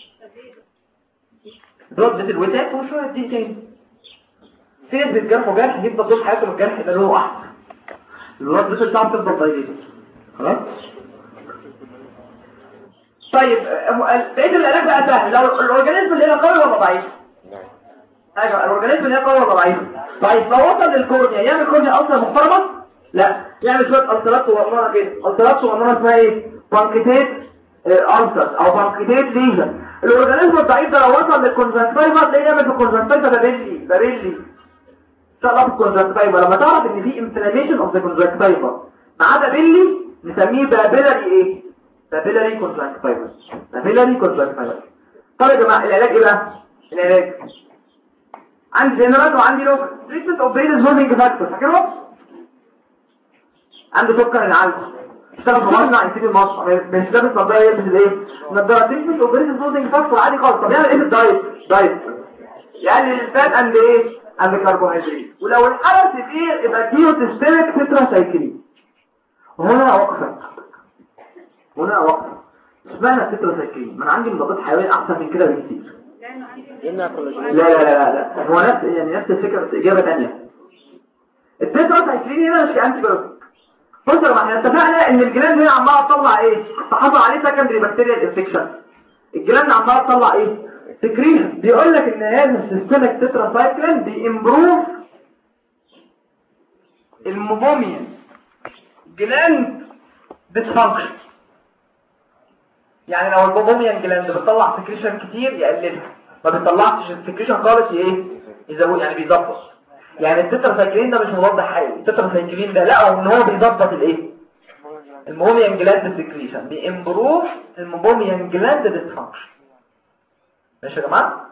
ضد الوتات وشويه دي تاني. في ناس بتجرح وجرح يفضل طول حياته الجرح ده لونه احمر، الوتات بس بتاعته تفضل ضيقه. خلاص. طيب بقيه العلاج بقى سهل. لو الاورجانيزم اللي هنا قوي ولا ضعيف؟ ايوه الاورجانيزم اللي هي قوي ولا ضعيف؟ ضعيف. لو وصل للكورنيا يعمل كورنيا اصلا محترمه؟ لا، يعمل شويه الترات صغننه كده. الترات صغننه اسمها ايه؟ بانكيتيت ألسر او بانكيتيت ليجن. الاورجانيزم الضعيف ده لو وصل للكونجكتيفا تلاقيه يعمل في الكونجكتيفا بابيلي بابيلي شغل في الكونجكتيفا. لما تعرف ان في انفلاميشن اوف ذا كونجكتيفا مع بابيلي نسميه بابيلاري ايه؟ بابيلاري كونجكتيفا. بابيلاري كونجكتيفا. طيب يا جماعه العلاج ايه بقى؟ العلاج عندي جنرال وعندي لوكال. تريتمنت اوف بيرز هورمونج فاكتور فاكرهم؟ عنده سكر العالج اشتغل في مصنع يسيب المصنع مش لابس نظاره يلبس الايه؟ نظاره. تريتمنت اوف بيرز هورمونج فاكتور عادي خالص. طب يعمل ايه في الدايت؟ دايت يقلل الفات اند ايه؟ اند كربوهيدرات. ولو الحرق كتير يبقى ديو تستمك تتراسايكلين. وهنا وقفه هنا وقفه اسمها التتراسايكلين. ما انا عندي مضادات حيويه احسن من كده بكتير. لا لا لا لا هو نفس يعني نفس الفكره بس اجابه ثانيه. التتراسايكلين هنا مش انتي بايوتيك. بصوا يا احنا اتفقنا ان الجلاند هنا عماله تطلع ايه؟ تحافظ عليه سكندري بكتيريال انفكشن. الجلاند عماله تطلع ايه؟ سكريشن. بيقول لك ان هذا السيستمك تتراسايكلين بيمبروف الموميا جلاند ديسفانكشن. يعني لو الموميا جلاند بتطلع سكريشن كتير يقللها، ما بيطلعش السكريشن خالص ايه؟ يزود يعني بيظبط. يعني التتراسايكلين ده مش مضاد حيوي. التتراسايكلين ده لا ان هو بيظبط الايه؟ الموميان جلاند سكريشن بيمبروف الموميان جلاند ديسفانكشن. ماشي يا جماعه؟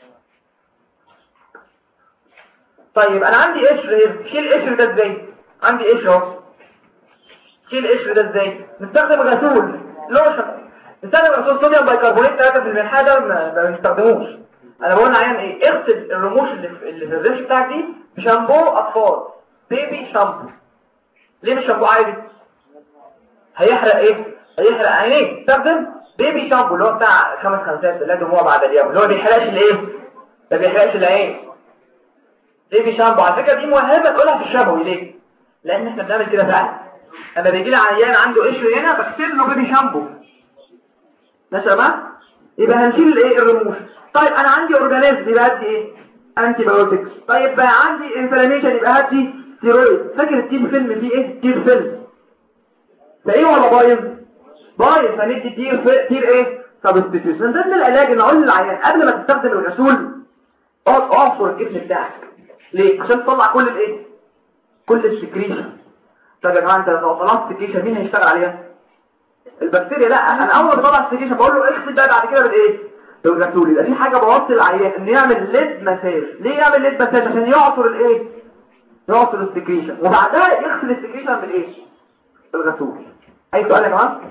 طيب انا عندي قشر ايه؟ شيل القشر ده ازاي؟ عندي قشر اهو. شيل القشر ده ازاي؟ نستخدم غسول لوشن. نستخدم غسول صوديوم بايكربونات ثلاثة في المية. ده ما بنستخدموش. انا بقول عيان ايه؟ اغسل الرموش اللي في اللي في الريش بتاعك دي بشامبو اطفال بيبي شامبو. ليه مش شامبو عادي؟ هيحرق ايه؟ هيحرق عينيك. استخدم بيبي شامبو اللي هو بتاع خمس خمسات لا دموع بعد اليوم اللي هو ما بيحرقش الايه؟ ما بيحرقش العين. بيبي شامبو على فكره دي مهمه تقولها في الشفوي. ليه؟ لان احنا بنعمل كده فعلا. اما بيجي لي عيان عنده قشر هنا بغسل له بيبي شامبو. ماشي يا جماعه؟ يبقى هنشيل الايه؟ الرموش. طيب انا عندي اورجانيزم يبقى هدي ايه؟ انتي بايوتكس. طيب بقى عندي انفلاميشن يبقى هدي ستيرويد. فاكر التير فيلم فيه ايه؟ تير فيلم ده ايه ولا بايظ؟ بايظ. هندي تير في... تير ايه؟ سبستيتيوشن. من ضمن العلاج ان اقول للعيان قبل ما تستخدم الغسول اقعد اعصر الجسم بتاعك. ليه؟ عشان تطلع كل الايه؟ كل السكريشن. طب يا جماعه انت لو طلعت سكريشن مين هيشتغل عليها؟ البكتيريا. لا انا اول ما اطلع السكريشن بقول له اغسل بقى بعد كده بالايه؟ بالغسول. يبقى في حاجه بوصل العيان ان يعمل ليد مساج. ليه يعمل ليد مساج؟ عشان يعصر الايه؟ يعصر السكريشن وبعدها يغسل السكريشن بالايه؟ بالغسول. اي سؤال يا جماعه؟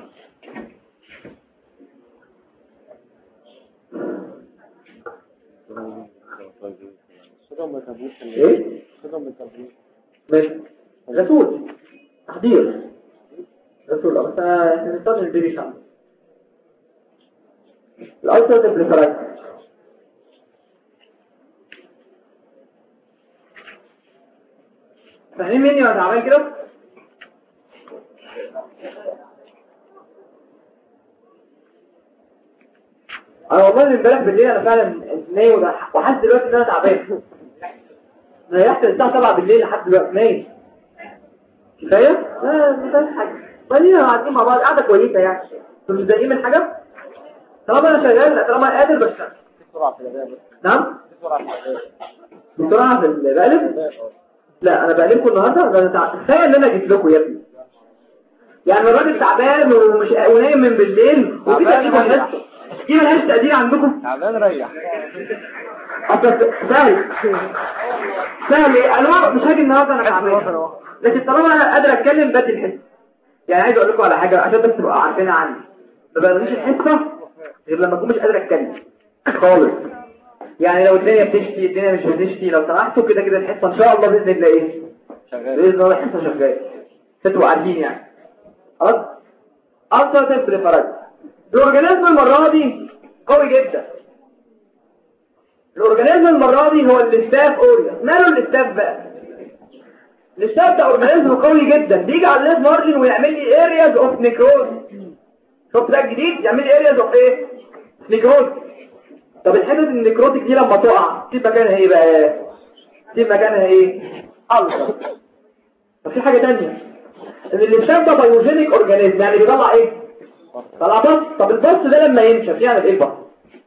ايه ماشي رسول تحضير رسول بس احنا نستخدم البيبي شامل الالتراتيف بريفرايز فاهمين مني وانا عامل كده انا والله من امبارح بالليل انا فعلا نايم وحاسس دلوقتي ان انا تعبان ريحت الساعه سبعة بالليل لحد دلوقتي نايم كفايه لا ما فيهاش حاجه خلينا قاعدين مع بعض قاعده كويسه يعني انتوا مش متضايقين من حاجه طالما انا شغال طالما قادر بشتغل بسرعه في الاداء نعم بسرعه في البقلب لا انا بقلبكم النهارده انا تعبان كفايه ان انا جيت لكم يا ابني يعني الراجل تعبان ومش ونايم من بالليل وكده كده حاسس دي ملهاش تقدير عندكم تعبان ريح اصل سهل سهل انا مش هاجي النهارده انا تعبان لكن طالما انا قادر اتكلم بدي الحس يعني عايز اقول لكم على حاجه عشان بس تبقوا عارفينها عني ما بقدرش الحصه غير لما اكون مش قادر اتكلم خالص يعني لو الدنيا بتشتي الدنيا مش بتشتي لو سمحتوا كده كده الحصه ان شاء الله باذن الله ايه شغال باذن الله الحصه شغاله انتوا عارفين يعني خلاص اصلا بريفرايز الاورجانيزم المره دي قوي جدا الاورجانيزم المره دي هو الاستاف اوريا ماله الاستاف بقى الاستاف ده اورجانيزم قوي جدا بيجي على الليز مارجن ويعمل لي ارياز اوف نيكروز شوف ده جديد يعمل لي ارياز اوف ايه نيكروز طب الحته النيكروتيك دي لما تقع تسيب مكانها ايه بقى تسيب مكانها ايه ألسر طب في حاجه ثانيه ان الاستاف ده بايوجينيك اورجانيزم يعني بيطلع ايه طلع بص طب البص ده لما ينشف يعمل ايه البص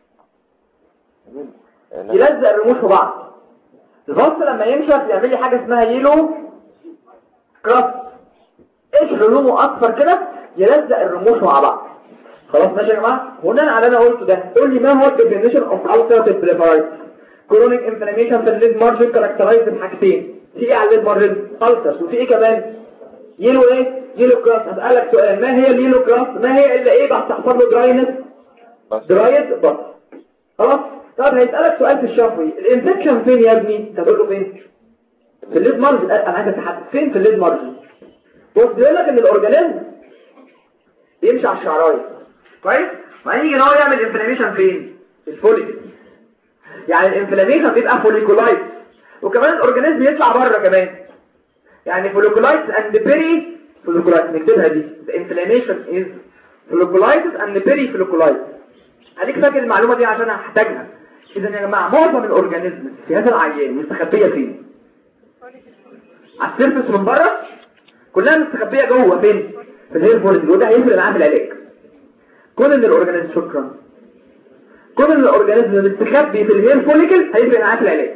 يلزق الرموش في بعض البص لما ينشف يعمل لي حاجه اسمها يلو كراس ايش لونه اصفر كده يلزق الرموش مع بعض خلاص ماشي يا جماعه بناء على اللي انا قلته ده قول لي ما هو الديفينيشن اوف ulcerative colitis كرونيك انفلاميشن في الليد مارجن كاركترايز بحاجتين في ايه على الليد مارجن ألسر وفي ايه كمان يلو ايه يلو كراس هسألك سؤال ما هي اليلو كراس ما هي الا ايه بعد تحصل له دراينس درايد بس خلاص طب هيسألك سؤال في الشفوي الانفكشن فين يا ابني تقول له فين في الليد مارجن انا عايز اتحدد فين في الليد مارجن بص بيقول لك ان الاورجانيزم بيمشي على الشعرايه كويس وهيجي ان هو يعمل انفلاميشن فين في الفوليكل يعني الانفلاميشن بيبقى فوليكولايت وكمان الاورجانيزم يطلع بره كمان يعني فوليكولايت اند بيري فوليكولايت نكتبها دي the inflammation is folliculitis and peripolliculitis هديك فاكر المعلومه دي عشان هحتاجها اذا يا جماعه معظم الاورجانيزم في هذا العيان مستخبيه فين على السيرفس من بره كلها مستخبيه جوه فين في الهير فوليكل وده هيفرق معاه في العلاج كون ان الاورجانيزم شكرا كون ان الاورجانيزم مستخبي في الهير فوليكل هيفرق معاه في العلاج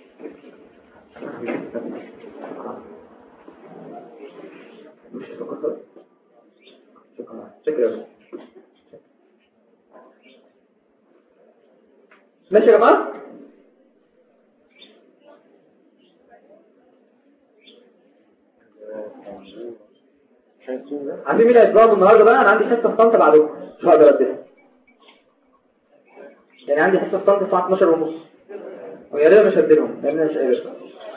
ماشي يا جماعه عارفين مين هيتضرب النهارده بقى انا عندي حصه في طنطا بعدكم مش هقدر اديها يعني عندي حصه في طنطا الساعه اتناشر ونص ويا ريت مش هديلهم لان انا مش قادر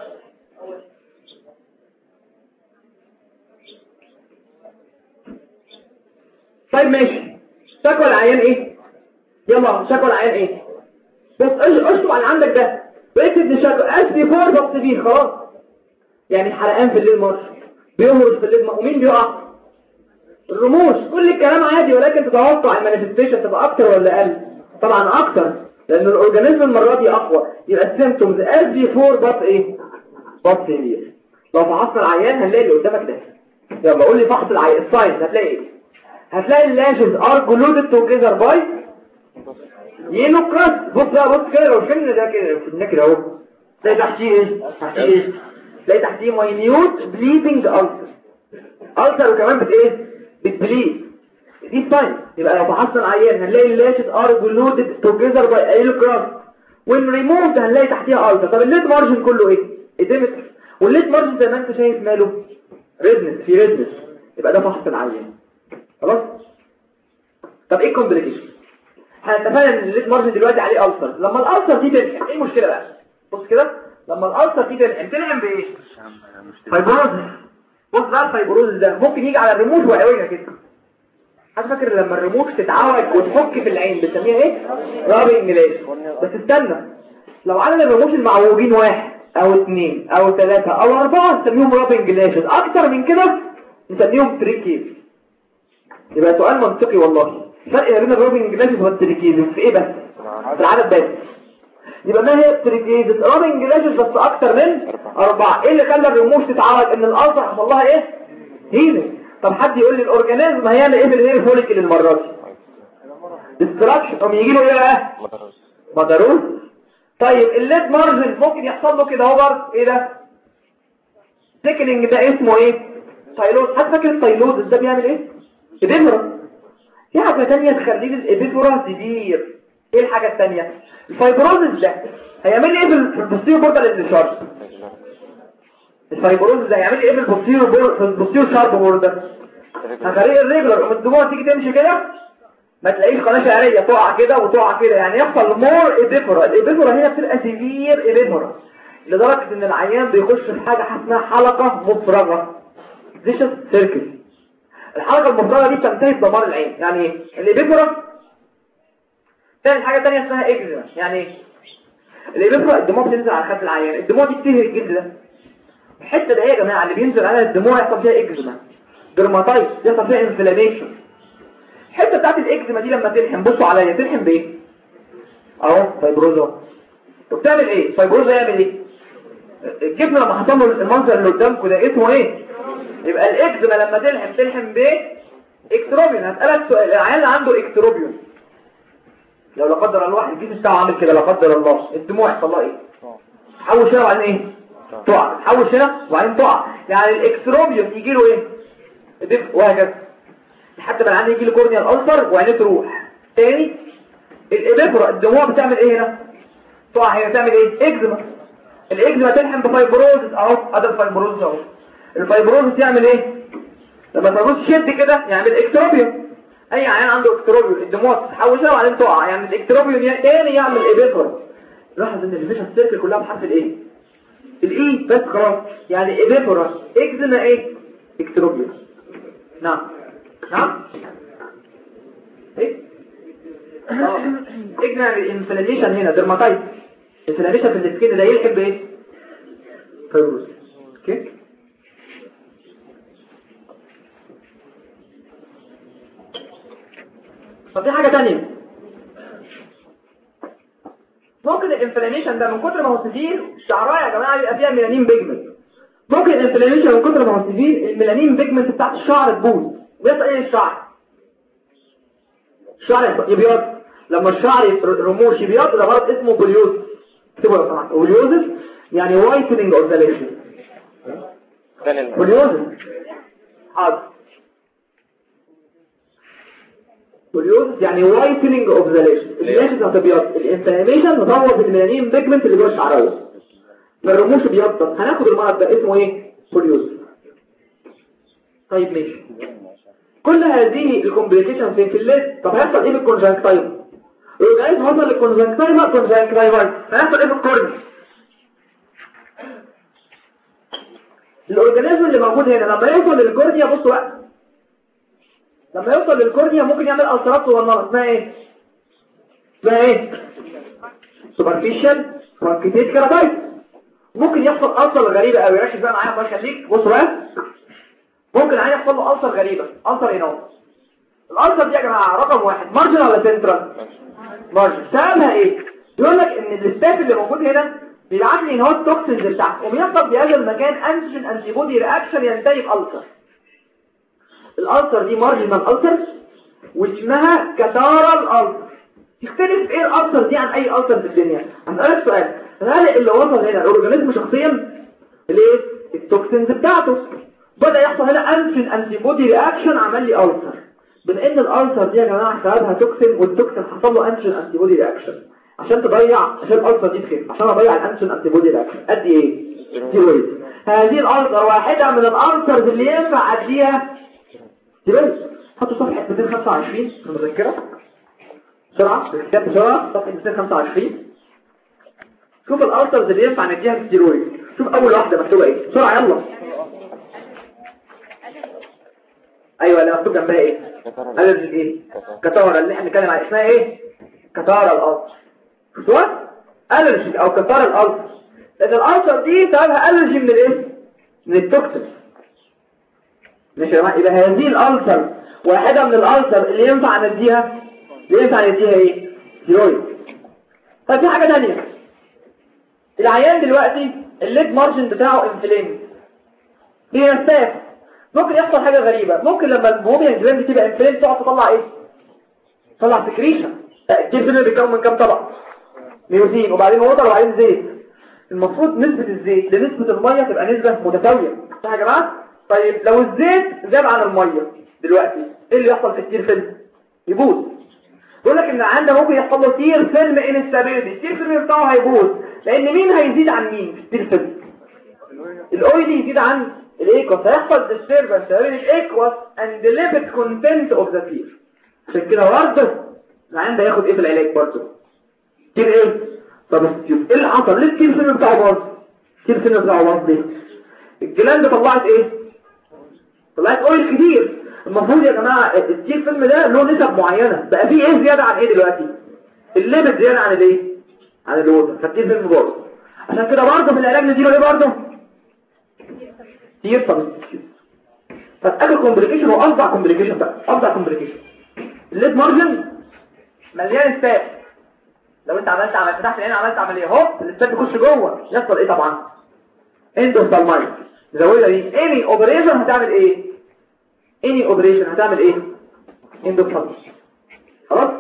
طيب ماشي شكوى العيان ايه يلا شكوى العيان ايه بس اشطب على عندك ده واكتب دي شكوى اسبي فور بس بيه خلاص يعني حرقان في الليل مارش بيهرش في الليل ومين بيقع الرموش كل الكلام عادي ولكن تتوقع المانيفستيشن تبقى اكتر ولا اقل طبعا اكتر لان الاورجانيزم المره دي اقوى يبقى السيمبتومز اسبي فور بس ايه بس هير لو فحصنا العيان هنلاقي اللي قدامك ده يلا قول لي فحص العيان الساينز هتلاقي ايه هتلاقي اللاشز ار جلودد توجذر باي يلو كراس بص بقى بص كده لو شلنا ده كده شلنا كده اهو تلاقي تحتيه ايه تحتيه ايه تلاقي تحتيه ماينيوت بليدنج ألسر ألسر وكمان بت ايه بتبليد دي ساين يبقى لو فحصنا العيان هنلاقي اللاشز ار جلودد توجذر باي يلو كراس وين ريموفد هنلاقي تحتيها ألسر طب الليد مارجن كله ايه اديمتر والليد مارجن زي ما انت شايف ماله ريدنس في ريدنس يبقى ده فحص العيان خلاص طب ايه الكومبليكيشن احنا اتفقنا ان الليد مارجن دلوقتي عليه ألسر لما الألسر دي تنشف ايه المشكله بقى بص كده لما الالسر دي تلحم تلحم بايه؟ فايبروزس. بص بقى الفايبروزس ده ممكن يجي على الرموش وعوجها كده. حد فاكر لما الرموش تتعوج وتحك في العين بنسميها ايه؟ رابنج لاش. بس استنى، لو عدد الرموش المعوجين واحد او اثنين او ثلاثة او اربعة نسميهم رابنج لاشز، اكتر من كده نسميهم تريكيز. يبقى سؤال منطقي والله. فرق بين الرابنج لاشز والتريكيز في ايه بس؟ في العدد بس. يبقى ما هي التريكيز؟ رابنج لاشز بس اكتر من اربعة. ايه اللي خلى الرموش تتعوج؟ ان الالسر حصل لها ايه؟ هيلينج. طب حد يقول لي الاورجانيزم هيعمل ايه بالهير فوليكل المره دي؟ ديستراكشن. طب يجي له ايه بقى؟ مدروس. طيب الليد مارجن ممكن يحصل له كده اهو برضه. ايه ده؟ سيكلينج. ده اسمه ايه؟ تايلوز. حد فاكر التايلوز ده بيعمل ايه؟ ابيفورا. في حاجه ثانيه تخلي الابيفورا كبير. ايه الحاجه الثانيه؟ الفايبروزس ده هيعمل ايه في البوستيريور بوردر للشارب؟ الفايبروزس ده هيعمل ايه في البوستيريور بوردر في البوستيريور شارب بوردر؟ هخليه الريجولار. الدموع تيجي تمشي كده ما تلاقيش قناه شعريه تقع كده وتقع كده، يعني يحصل مور ابيفورا. الابيفورا هنا بتبقى سيفير ابيفورا لدرجه ان العيان بيخش في حاجه اسمها حلقه مفرغه فيشس سيركل. الحلقه المفرغه دي تنتهي بدمار العين. يعني ايه الابيفورا؟ ثاني حاجه ثانيه اسمها اكزيما. يعني ايه الابيفورا؟ الدموع بتنزل على خد العيان، الدموع دي بتهري الجلد ده. الحته دي يا جماعه اللي بينزل عليها الدموع يحصل فيها اكزيما، درماتايتس، يحصل فيها انفلاميشن. الحته بتاعت الاكزيما دي لما تلحم، بصوا عليا، تلحم بايه؟ اهو فايبروزا. وبتعمل ايه فايبروزا؟ يعمل ايه؟ الجبن لما حصل له المنظر اللي قدامكم ده اسمه ايه؟ يبقى الاكزيما لما تلحم تلحم بايه؟ اكتروبيون. هسالك سؤال، العيان اللي عنده اكتروبيون لو لا قدر الله واحد الجسم بتاعه عامل كده لا قدر الله، الدموع يحصل لها ايه؟ تحول هنا وبعدين ايه؟ تقع. تحول هنا وبعدين تقع. يعني الاكتروبيون يجي له ايه؟ وهكذا لحد ما العيان يجي له كورنيال ألسر وعينيه تروح. تاني الابيفورا الدموع بتعمل ايه هنا؟ تقع هنا تعمل ايه؟ اكزيما. الاكزيما تلحم بفايبروزس اهو. هذا الفايبروزس اهو. الفايبروزس يعمل ايه؟ لما الفايبروزس شد كده يعمل اكتروبيون. اي عيان عنده اكتروبيون الدموع تتحول هنا وبعدين تقع، يعني الاكتروبيون تاني يعمل ابيفورا. لاحظ ان الفيشن سيركل كلها بحرف الايه؟ الاي بس خلاص. يعني ابيفورا اكزيما ايه؟ اكتروبيون. نعم نعم ايه اه اجمع الانفلاميشن هنا درماتايتس. انفلاميشن في السكين ده يلحق بايه؟ فيروس. اوكي طب في حاجه ثانيه. ممكن الانفلاميشن ده من كتر ما هو سيفير الشعرايه يا جماعه يبقى فيها ميلانين بيجمنت. ممكن الانفلاميشن من كتر ما هو سيفير الميلانين بيجمنت بتاعت الشعر تبوظ. بيحصل ايه الشعر؟ الشعر يبيض. لما الشعر رموش يبيض ده مرض اسمه بوليوز. اكتبوا يا جماعه بوليوز يعني وايتنينج اوف ذا ليشن. بوليوز حاضر. بوليوز يعني وايتنينج اوف ذا ليشن. الليشن هتبيض. الانفلاميشن مطور بالميلانين بيجمنت اللي جوه الشعرايه. الرموش بيضت. هناخد المرض ده اسمه ايه؟ بوليوز. طيب ماشي. كل هذه الكومبليكيشن في الليد. طب هيحصل ايه بالكونجكتيفا؟ الاورجانيزم وصل للكونجكتيفا كونجكتيفا هيحصل ايه بالكورنيا؟ الاورجانيزم اللي موجود هنا لما يوصل للكورنيا بصوا بقى لما يوصل للكورنيا ممكن يعمل ألسرات صغننه اسمها ايه؟ اسمها ايه؟ سوبرفيشال برونكيتيت كيراتايتس. ممكن يحصل ألسر غريبه قوي. ركز بقى معايا الله يخليك. بصوا بقى ممكن عين يحصل له ألسر غريبة. ألسر ايه نوع؟ الألسر دي يا جماعة رقم واحد مارجن ولا سنترال؟ مارجن. سببها ايه؟ يقول لك ان الاستاف اللي موجود هنا بيبعت لي ان هو التوكسينز بتاعته وبيحصل في هذا المكان انتيجين انتي بودي رياكشن ينتهي بألسر. الألسر دي مارجنال ألسر واسمها كاتارال ألسر. تختلف ايه الألسر دي عن اي ألسر في الدنيا؟ هسألك سؤال، هل اللي وصل هنا الأورجانيزم شخصيا الايه؟ التوكسينز بتاعته بدأ يحصل هنا انتيجين انتي بودي رياكشن عمل لي ألسر. بما ان الألسر دي يا جماعه سببها توكسين والتوكسين حصل له انتيجين انتي بودي رياكشن عشان تضيع عشان الألسر دي تخف عشان اضيع الانتيجين انتي بودي رياكشن قد ايه؟ ستيرويد. هذه الألسر واحده من الألسرز اللي ينفع اديها ستيرويد. حطوا صفحه مئتين وخمسة وعشرين في المذكره بسرعه بالكتاب بسرعه. صفحه مئتين وخمسة وعشرين شوف الالسرز اللي ينفع نديها بالستيرويد. شوف اول واحده مكتوبه ايه بسرعه يلا. ايوه اللي مكتوب جنبها ايه؟ الرجي ايه؟ كتاره اللي احنا بنتكلم عليها اسمها ايه؟ كتاره الالسر. شفتوها؟ الرجي او كتاره الالسر. لان الالسر دي سببها الرجي من الايه؟ من التوكسين. ماشي يا جماعه. يبقى هذه الالسر واحده من الالسر اللي ينفع نديها اللي ينفع نديها ايه؟ ستيرويد. طيب في حاجه ثانيه. العيان دلوقتي الليد مارجن بتاعه انفلام بينساف. ممكن يحصل حاجه غريبه. ممكن لما البوبيا جلاند تبقى انفلام تقعد تطلع ايه؟ تطلع سكريشن. الجسم بيتكون من كام طبقه؟ ميوزين وبعدين ووتر وبعدين زيت. المفروض نسبه الزيت لنسبه الميه تبقى نسبه متساويه صح يا جماعه؟ طيب لو الزيت زاد عن الميه دلوقتي ايه اللي يحصل في التير فيلم؟ يبوظ. بيقول لك ان عندنا ممكن يحصل له تير فيلم انستابيليتي. التير فيلم بتاعه هيبوظ لان مين هيزيد عن مين في التير فيلم؟ الاويلي يزيد عن الايكوس. هيحصل ديستربنس بين الايكوس اند ليبيد كونتنت اوف ذا تير. عشان كده برضه العيان ده ياخد ايه في العلاج برضه؟ تير ايه؟ طب ايه اللي حصل؟ ليه التير فيلم بتاعه باظ؟ التير فيلم بتاعه باظ ليه؟ الجلاند طلعت ايه؟ طلعت اويل كتير. المفروض يا جماعه التير فيلم ده له نسب معينه. بقى فيه ايه زياده عن ايه دلوقتي؟ الليبيد زياده عن الايه؟ عن الووتر. فالتير فيلم باظ. عشان كده برضه في العلاج نديله ايه برضه؟ تير سبستيوت. فاخر كومبليكيشن هو افظع كومبليكيشن بقى. افظع كومبليكيشن الليد مارجن مليان ستات. لو انت عملت عملت فتحت العين عملت عمليه هوب الستات تخش جوه يحصل ايه طبعا؟ اندوثالمايت. زودها دي اني اوبريشن هتعمل ايه؟ اني اوبريشن هتعمل ايه؟ اندوثالمايت. خلاص؟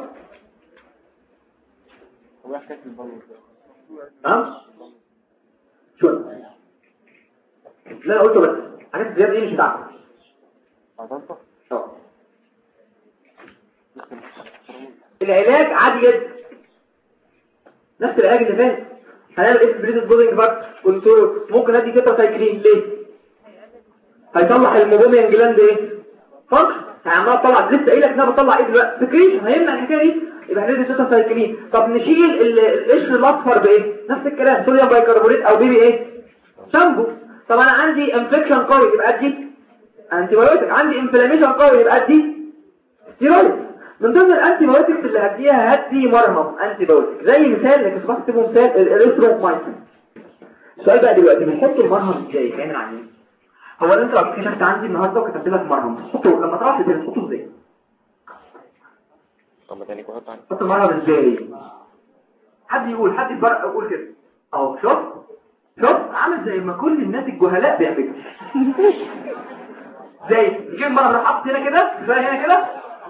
هو حكايه البلوغ ها؟ شو لا انا قلته بس حاجات زياده ايه مش بتاعتك. عضلته اه العلاج عادي جدا نفس العلاج اللي فات. هنعمل ايه في بريد بودنج فاكتور كنترول. ممكن ادي تيتراسايكلين ليه؟ هيطلع الموبوميان جلاند ايه؟ فانكشن. هيعملها تطلع لسه قايل لك انها بتطلع ايه دلوقتي؟ سكريشن. هيمنع الحكايه دي. يبقى هندي تيتراسايكلين. طب نشيل القشر الاصفر بايه؟ نفس الكلام صوديوم بايكربونات او بيبي ايه؟ شامبو. طب انا عندي انفكشن قوي يبقى ادي انتي بايوتيك. عندي انفلاميشن قوي يبقى ادي ستيرويد. من ضمن الانتي بايوتكس اللي هديها هدي مرهم انتي بايوتيك زي مثال لك اسمه اكتبه مثال الاريثرومايسين. السؤال بقى دلوقتي بنحط المرهم ازاي؟ فاهم يعني ايه؟ هو اللي انت لو اكتشفت عندي النهارده وكتبت لك مرهم تحطه لما تروح البيت تحطه ازاي؟ طب تاني كده تاني تحط المرهم ازاي؟ حد يقول حد يفرق يقول كده اهو شوف شوف عامل زي ما كل الناس الجهلاء بيعملوا زي يجيب المرهم راح حاطط هنا كده زي هنا كده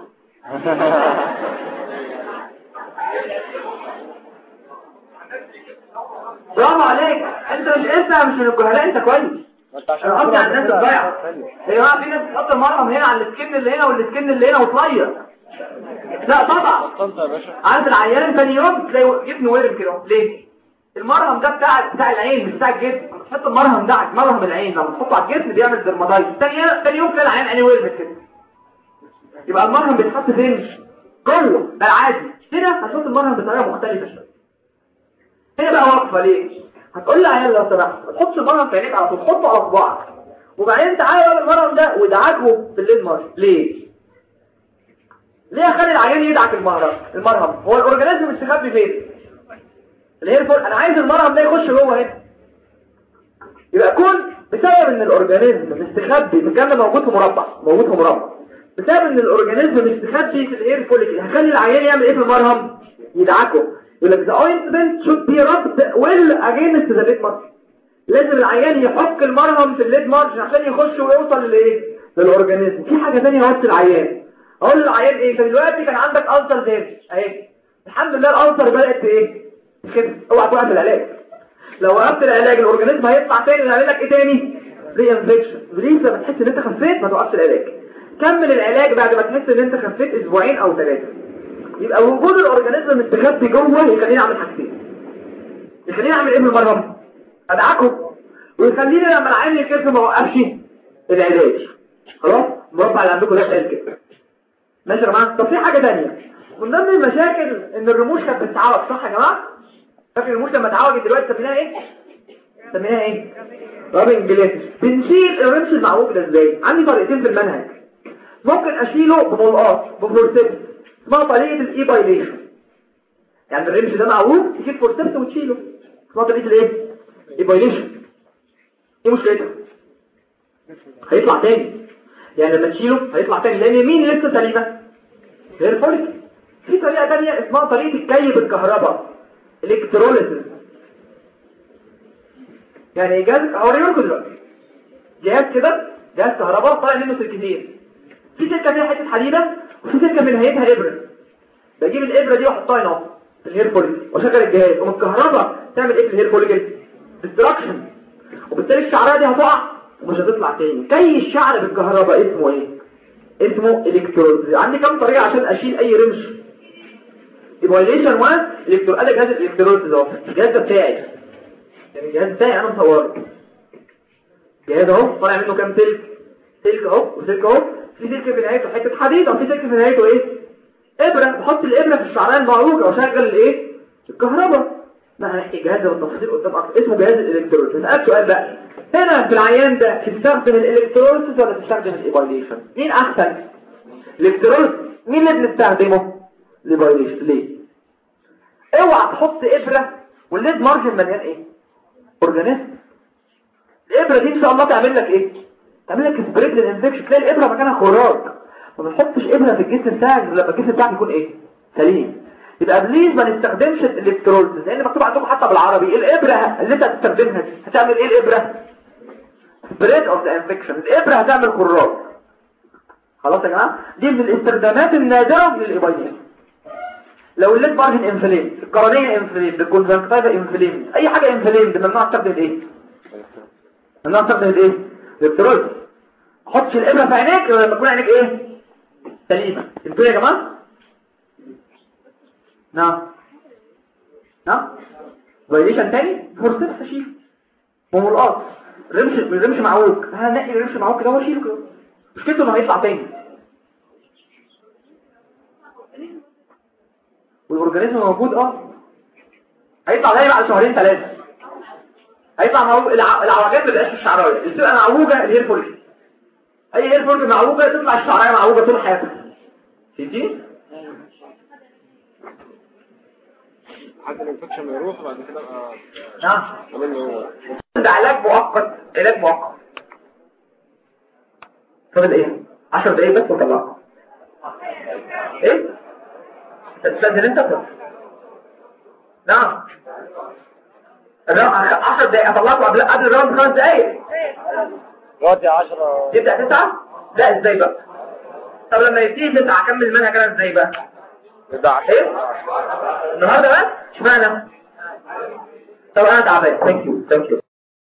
برافو عليك. انت مش انت مش من الجهلاء انت كويس. انا قصدي على الناس الضايعه. هي بقى في ناس بتحط المرهم هنا على السكن اللي هنا والسكن اللي هنا وتغير. لا طبعا عند العيان ثاني يوم تلاقي جبنه ورم كده. ليه؟ المرهم ده بتاع بتاع العين مش بتاع الجسم. تحط المرهم ده على مرهم العين لما تحطه على الجسم بيعمل درماتايتس. ثاني ثاني يوم تلاقي العين عينيه ورمت كده. يبقى المرهم بيتحط فين؟ جوه. ده العادي. هنا هتحط المرهم بطريقه مختلفه شويه. هنا بقى واقفه ليه؟ هتقول لي عيان لو سمحت ما تحطش المرهم في عينيك على طول. حطه على صباعك وبعدين تعالى بقى المرهم ده وادعكه في الليد مارش. ليه؟ ليه اخلي العيان يدعك المرهم؟ المرهم هو الاورجانيزم مستخبي فين؟ اللي هي الفرق. انا عايز المرهم ده يخش جوه هنا. يبقى كون بسبب ان الاورجانيزم مستخبي الكلام موجود في مربع موجود في مربع بسبب ان الاورجانيزم مستخبي في الاير فوليكل هخلي العيان يعمل ايه في المرهم؟ يدعكه. يقول لك the ointment should be rubbed well against the lid margin. لازم العيان يحك المرهم في الليد مارجن عشان يخش ويوصل للايه؟ للاورجانيزم. في حاجه ثانيه هوصل العيان اقول للعيان ايه؟ انت دلوقتي كان عندك ألسر زي اهي الحمد لله الألسر بدات ايه؟ كده. اوعى توقف العلاج. لو وقفت العلاج الاورجانيزم هيطلع تاني يعمل لك ايه تاني؟ ري انفكشن. ريز لما تحس ان انت خفيت ما توقفش العلاج. كمل العلاج بعد ما تحس ان انت خفيت اسبوعين او ثلاثه. يبقى وجود الاورجانيزم مستخبي جوه يخليني اعمل حاجتين. يخليني اعمل ايه بالمرهم؟ ادعكه ويخليني لما العين يكف ما اوقفش العلاج. خلاص المربع اللي عندكم ده قال كده ماشي يا جماعه. طب في حاجه ثانيه من ضمن المشاكل ان الرموش كانت بتتعوج صح يا جماعه؟ فاكر الموش لما اتعوجت دلوقتي سميناها ايه؟ سميناها ايه؟ رابنج جلاسس. بنشيل الرمش المعوج ده ازاي؟ عندي طريقتين في المنهج. ممكن اشيله بملقاط بفورسبس اسمها طريقه الاي بايليشن. يعني الرمش ده معوج تجيب فورسبس وتشيله اسمها طريقه الايه؟ اي بايليشن. ايه مشكلتها؟ هيطلع تاني. يعني لما تشيله هيطلع تاني لان مين لسه سليمه؟ غير فوليك. في طريقه ثانيه اسمها طريقه الكي بالكهرباء الكتروليسيس. يعني جهاز هوريكم دلوقتي جهاز كده جهاز كهرباء طالع منه سلكتين. في سلكه فيها حته حديده وفي سلكه من نهايتها ابره. بجيب الابره دي واحطها هنا في الهير فوليك واشغل الجهاز ومن الكهرباء تعمل ايه في الهير فوليك؟ ديستراكشن. وبالتالي الشعريه دي هتقع ومش هتطلع تاني. كي الشعر بالكهرباء اسمه ايه؟ اسمه الكتروليسيس. عندي كام طريقه عشان اشيل اي رمش؟ ايفاليشن واحد الكترول. قال لي جهاز الالكتروليسيس اهو. الجهاز ده بتاعي يعني الجهاز بتاعي انا مصوره. الجهاز اهو طالع منه كام سلك؟ سلك اهو وسلك اهو. في سلك في نهايته حته حديد وفي سلك في نهايته ايه؟ ابره. بحط الابره في الشعريه المعوجه واشغل الايه؟ الكهرباء. ما هنحكي الجهاز ده بالتفصيل قدام اكتر. اسمه جهاز الالكتروليسيس. اسالك سؤال بقى، هنا في العيان ده تستخدم الالكتروليسيس ولا تستخدم الايفاليشن؟ مين احسن؟ الالكتروليسيس. مين اللي بنستخدمه؟ الايفاليشن. ليه؟ اوعى تحط ابره والليد مارجن مليان ايه؟ اورجانيزم. الابره دي ان شاء الله تعمل لك ايه؟ تعمل لك سبريد للانفكشن. تلاقي الابره مكانها خراج. ما بنحطش ابره في الجسم بتاعك لما الجسم بتاعك يكون ايه؟ سليم. يبقى بليز ما نستخدمش الالكتروليسيس لان مكتوب عندكم حتى بالعربي الابره اللي انت هتستخدمها دي هتعمل ايه؟ الابره سبريد اوف ذا انفكشن. الابره هتعمل خراج. خلاص يا جماعه؟ دي من الاستخدامات النادره للايبايليشن. لو الليد مارجن انفليم، القرنيه انفليم، الكونجكتيفا انفليم، اي حاجه انفليم ممنوع تستخدم ايه؟ ممنوع تستخدم ايه؟ الالكتروليسيس. ما تحطش الابره في عينيك لما تكون عينيك ايه؟ سليمه. انتوا يا جماعه؟ نعم نعم فايليشن تاني فرصه تشيل وملقاط. الرمش الرمش معوج. هنقي الرمش معوج كده واشيله كده. مشكلته انه هيطلع تاني والاورجانيزم موجود. اه هيطلع تاني بعد شهرين ثلاثه. هيطلع معوج. العوجات ما بقاش في الشعرايه اللي بتبقى معوجه الهير فوليك. اي هير فوليك معوجه تطلع الشعرايه معوجه طول حياتها. فهمتي؟ حتى الانفكشن ما يروح بعد كده بقى. نعم هو ده علاج مؤقت. علاج مؤقت. فاضل ايه؟ عشر دقايق بس وطلعها. ايه؟ تستاذن انت بس. نعم عشر دقايق اطلعكم قبل قبل الراوند بخمس دقايق. دلوقتي عشرة يبدأ تسعة؟ لا ازاي بقى؟ طب لما يبتدي تسعة اكمل المنهج انا ازاي بقى؟ يبقى عشرة. ايه؟ النهارده بس؟ اشمعنى؟ طب انا تعبان. ثانك يو ثانك يو